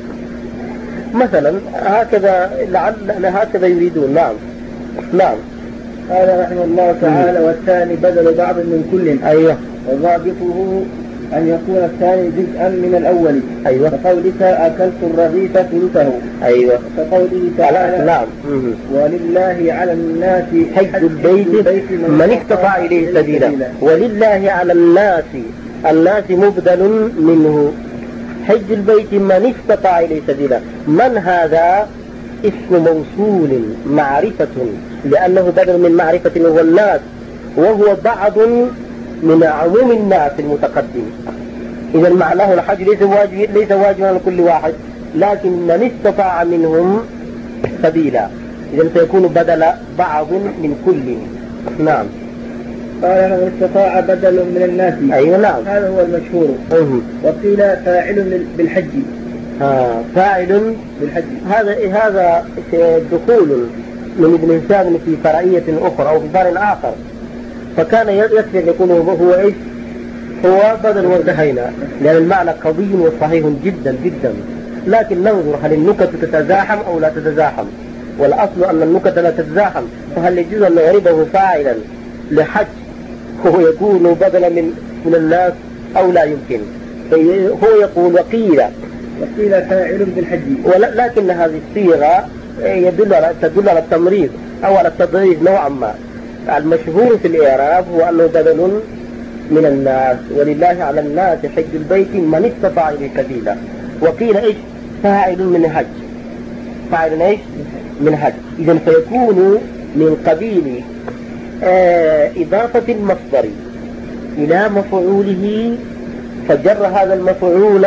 مثلا. هكذا لعل هكذا يريدون. نعم نعم. قال رحمه الله تعالى والثاني بدل بعض من كل. أيوه. وضابطه أن يكون الثاني جزءا من الأول. أيوه. كقولك أكلت الرغيف ثلثه. أيوه. كقوله تعالى نعم. ولله على الناس حج البيت من استطاع إليه سبيلا. ولله على الناس الناس مبدل منه حج البيت من استطاع إليه سبيلا. من هذا؟ اسم موصول معرفة، لأنه بدل من معرفة هو الناس، وهو بعض من عموم الناس المتقدم. إذا معناه الحج ليس واجب ليس واجبا على كل واحد، لكن من استطاع منهم سبيلا، إذا سيكون بدل بعض من كل. نعم. قال من استطاع بدل من الناس. أيوة نعم. هذا هو المشهور. أه. وقيل فاعل بالحج. آه. فاعل بالحج. هذا هذا دخول من ابن هشام في فرعية أخرى أو في فرع آخر، فكان يكفي أن يكون هو إيش هو بدل وانتهينا، لأن المعنى قوي وصحيح جدا جدا، لكن ننظر هل النكت تتزاحم أو لا تتزاحم. والأصل أن النكت لا تتزاحم، فهل يجوز أن نعربه فاعلا لحج هو يكون بدلا من من الناس أو لا يمكن؟ هو يقول وقيل وقيل فاعل بالحج، ولكن هذه الصيغة يدل على تدل على التمريض أو على التضعيف نوعا ما. المشهور في الإعراب هو أنه بدل من الناس، ولله على الناس حج البيت من استطاع إليه سبيلا. وقيل إيش؟ فاعل من حج، فاعل إيش؟ من حج. إذن فيكون من قبيل آه إضافة المصدر إلى مفعوله، فجر هذا المفعول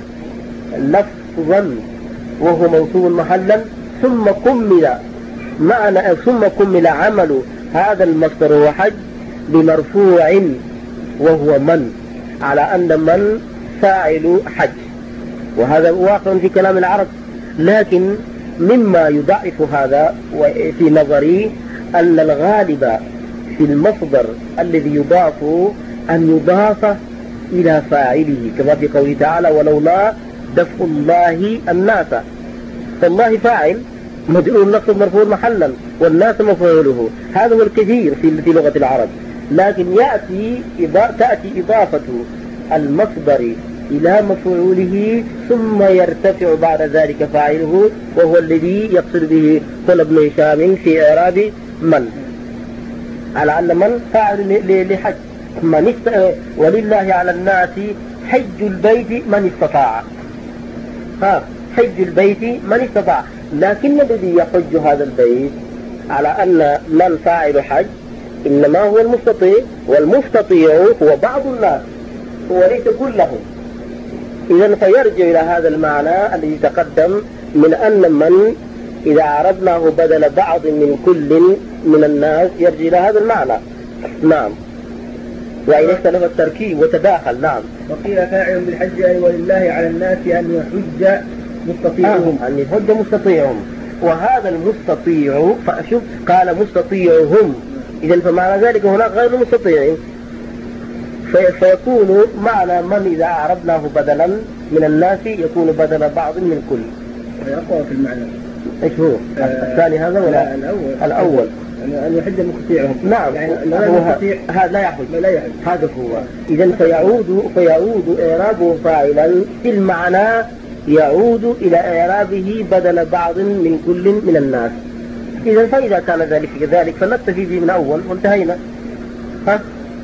لفظا وهو موصول محلا، ثم كمل معنى ثم كمل عمل هذا المصدر هو حج بمرفوع وهو من، على أن من فاعل حج، وهذا واقع في كلام العرب. لكن مما يضعف هذا في نظري أن الغالب في المصدر الذي يضاف أن يضاف إلى فاعله، كما في قوله تعالى ولولا دفع الله الناس، فالله فاعل مجرور نصب مرفوع محلا والناس مفعوله، هذا هو الكثير في لغة العرب. لكن يأتي تأتي إضافة المصدر إلى مفعوله ثم يرتفع بعد ذلك فاعله، وهو الذي يقصد به قول ابن هشام في إعراب من، على أن من فاعل لحج من است... ولله على الناس حج البيت من استطاع، ها حج البيت من استطاع. لكن الذي يحج هذا البيت على أن من فاعل حج إنما هو المستطيع، والمستطيع هو بعض الناس وليس كلهم. إذن فيرجع إلى هذا المعنى الذي تقدم من أن من إذا عرضناه بدل بعض من كل من الناس يرجع إلى هذا المعنى. نعم. وإن اختلف التركيب وتداخل. نعم. وقيل فاعل بالحج أي ولله على الناس أن يحج مستطيعهم، أن يحج مستطيعهم، وهذا المستطيع فأشوف قال مستطيعهم، إذن فمعنى ذلك هناك غير المستطيعين، فيكون معنى من إذا أعربناه بدلا من الناس يكون بدل بعض من كل. ويقوى في المعنى. إيش هو؟ آه الثاني هذا ولا الأول؟ الأول أن يحج مستطيعهم. نعم. يعني هذا لا يحج. لا يحج. هذا هو. إذن فيعود فيعود إعرابه فاعلا في المعنى، يعود إلى إعرابه بدل بعض من كل من الناس. إذن فإذا كان ذلك كذلك فنكتفي به من أول وانتهينا. ها؟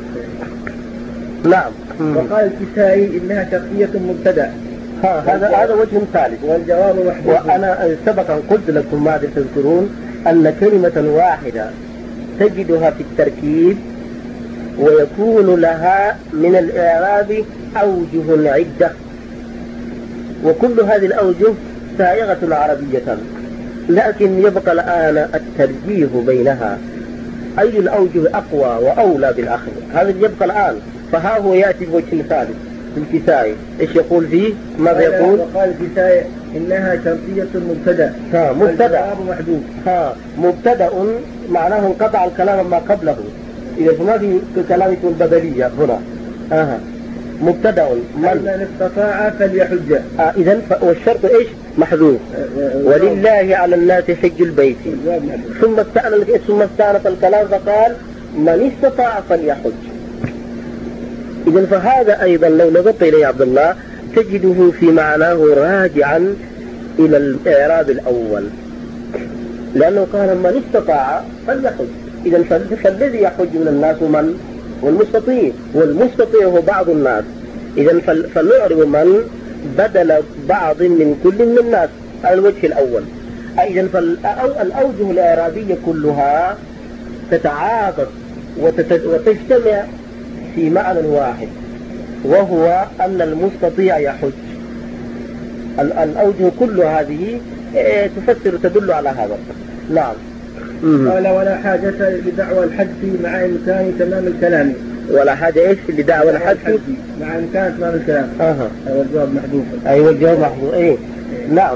نعم. وقال الكسائي إنها شخصية مبتدأ. ها هذا هذا وجه ثالث، والجواب محدود. وأنا سبقا قلت لكم ما تذكرون أن كلمة واحدة تجدها في التركيب ويكون لها من الإعراب أوجه عدة، وكل هذه الأوجه سائغة عربية، لكن يبقى الآن الترجيح بينها، أي الأوجه أقوى وأولى بالأخذ، هذا يبقى الآن. فها هو يأتي بوجه ثالث في الكسائي. إيش يقول فيه؟ ماذا يقول؟ وقال الكسائي إنها شرطية مبتدأ. ها مبتدأ محدود. ها مبتدأ معناه انقطع الكلام ما قبله، إذا فما في كلام البدلية هنا. آه. مبتدأ من استطاع فليحج. آه إذن والشرط إيش؟ محذوف. ولله على الناس حج البيت. ثم استأنف ثم استأنف الكلام فقال من استطاع فليحج. إذن فهذا أيضا لو نظرت إليه عبد الله تجده في معناه راجعا إلى الإعراب الأول، لأنه قال من استطاع فليحج. إذن فالذي يحج من الناس من؟ والمستطيع، والمستطيع هو بعض الناس. إذن فلنعرب من بدل بعض من كل من الناس على الوجه الأول. إذن فالأوجه الإعرابية كلها تتعاطف وتجتمع في معنى واحد، وهو أن المستطيع يحج. الأوجه كل هذه تفسر تدل على هذا. نعم. قال ولا حاجة لدعوى الحج مع إمكان تمام الكلام. ولا حاجة إيش لدعوى الحج مع إمكان تمام الكلام. أها. أيوة الجواب محذوف. أيوة الجواب محذوف. إيه. نعم.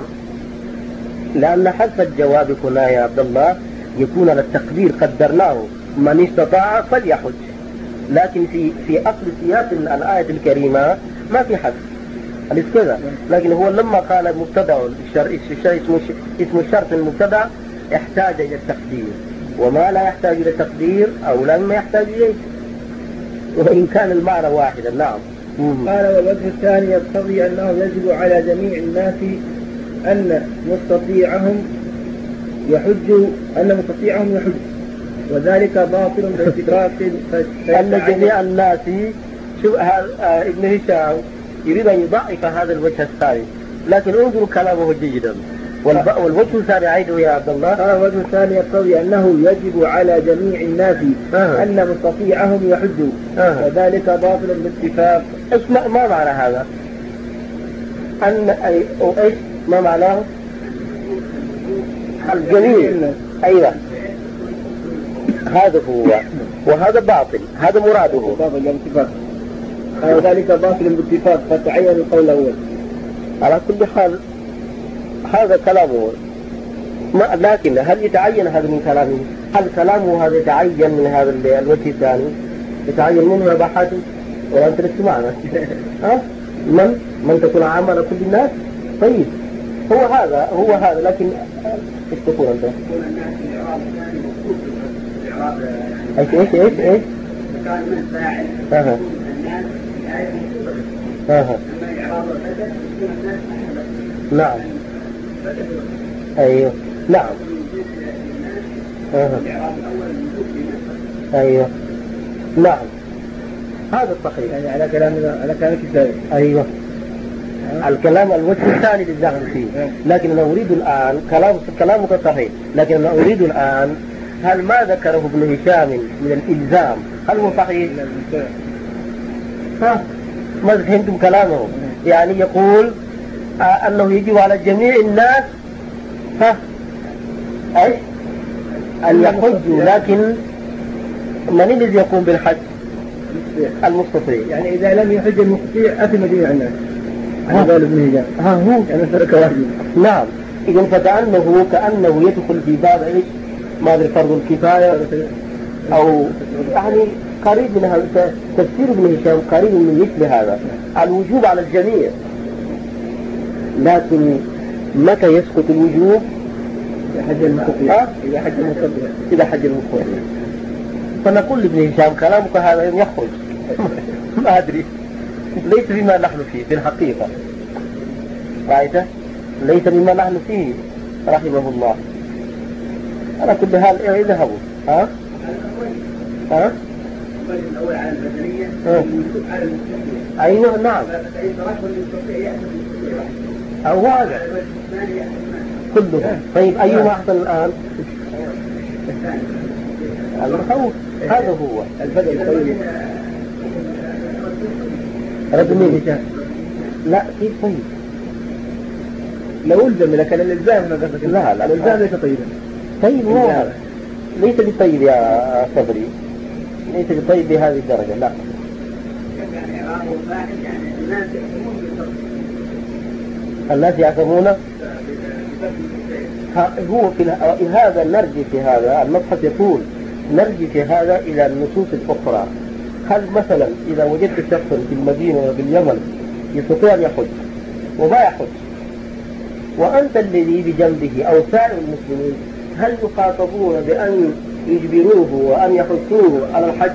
لأن حذف الجواب هنا يا عبد الله يكون على التقدير، قدرناه من استطاع فليحج. لكن في في أصل سياق الآية الكريمة ما في حد أليس كذا؟ لكن هو لما قال مبتدأ الشرط اسمه اسم الشرط المبتدأ احتاج إلى التقدير، وما لا يحتاج إلى تقدير أو لم يحتاج إليه، وإن كان المعنى واحدا. نعم. قال والوجه الثاني يقتضي أنه يجب على جميع الناس أن مستطيعهم يحج أن مستطيعهم يحج، وذلك باطل باتفاق. أن جميع الناس شو ابن هشام يريد أن يضعف هذا الوجه الثاني، لكن انظروا كلامه جيدا. والوجه الثاني عيده يا عبد الله. قال الوجه الثاني يقتضي أنه يجب على جميع الناس آه. أن مستطيعهم يحجوا آه. وذلك باطل باتفاق. ايش ما معنى هذا؟ أن أي أو ايش ما معناه؟ الجميع. أيوة هذا هو، وهذا باطل، هذا مراده باطل باتفاق، وذلك باطل باتفاق، فتعين القول الأول. على كل حال هذا كلامه، لكن هل يتعين هذا من كلامه؟ هل كلامه هذا يتعين من هذا الوجه الثاني؟ يتعين منه يا حاتم ولا أنت لست معنا؟ ها؟ من من تكون عامة على كل الناس؟ طيب هو هذا هو هذا، لكن ايش تقول أنت؟ ايش ايش ايش ايش؟ اها اها نعم ايوه نعم اها ايوه نعم هذا صحيح، يعني على كلام على كلام الكتاب. ايوه الكلام الوجه الثاني للزعم فيه، لكن أنا أريد الآن كلام كلامك صحيح، لكن أنا أريد الآن هل ما ذكره ابن هشام من الإلزام هل هو صحيح؟ ها ما فهمتم كلامه؟ يعني يقول آه أنه يجب على جميع الناس ها أي أن يحجوا، لكن من الذي يقوم بالحج؟ المستطيع. يعني إذا لم يحج المستطيع أثم جميع الناس. هذا قال ابن هشام. ها هو يعني ترك واجب. نعم. إذا فكأنه كأنه يدخل في باب إيش؟ ما أدري فرض الكفاية أو يعني قريب من هذا. تفسير ابن هشام قريب من مثل هذا، الوجوب على الجميع، لكن متى يسقط الوجوب؟ إذا حج المستطيع. إذا حج المستطيع. إذا حج المستطيع. فنقول لابن هشام كلامك هذا يخرج ما أدري، ليس بما نحن فيه في الحقيقة، رأيته؟ ليس بما نحن فيه رحمه الله. على كل حال اذهبوا. ها؟ ها؟ الأول على البدنية والوجوب على المستطيع. أيوه نعم. أو هذا كله. طيب أيهما أحسن الآن؟ الخوف هذا هو البدن طيب. رد مين هشام؟ لا كيف طيب؟ لو ألزم لكن الإلزام ما قصدك. لا لا الإلزام ليس طيبا. طيب هو ليس بطيب يا صبري، ليس بطيب بهذه الدرجة. لا الناس يعتمون هو في هذا نرجع في هذا المبحث يقول نرجع في هذا إلى النصوص الأخرى. هل مثلا إذا وجدت شخصا في المدينة وباليمن يستطيع أن يحج وما يحج، وأنت الذي بجنبه أو سائر المسلمين، هل يخاطبون بأن يجبروه وأن يحثوه على الحج؟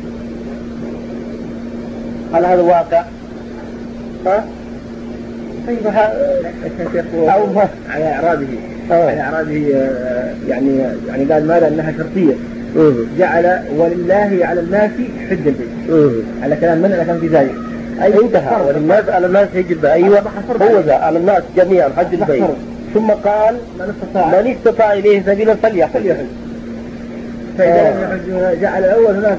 هل هذا واقع؟ ها؟ طيب أو ما على إعرابه على إعرابه يعني يعني قال ماذا أنها شرطية، جعل ولله على الناس حج البيت على كلام من كان في ذلك. أي انتهى وللناس على الناس حج البيت. أيوة هو ذا على الناس جميعا حج البيت، ثم قال من استطاع من استطاع إليه سبيلا فليحج. فإذا لم يحج جعل الأول هناك.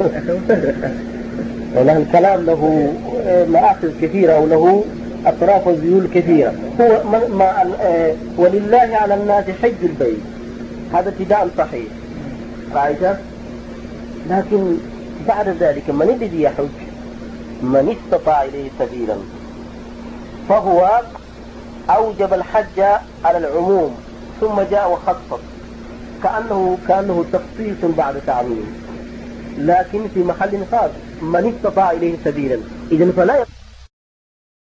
والله الكلام له مآخذ كثيرة وله أطراف وذيول كثيرة. هو ما ولله على الناس حج البيت هذا ابتداء صحيح رأيته، لكن بعد ذلك من الذي يحج؟ من استطاع إليه سبيلا، فهو أوجب الحج على العموم ثم جاء وخصص كأنه كأنه تخصيص بعد تعميم. لكن في محل خاص من استطاع إليه سبيلا. إذن فلا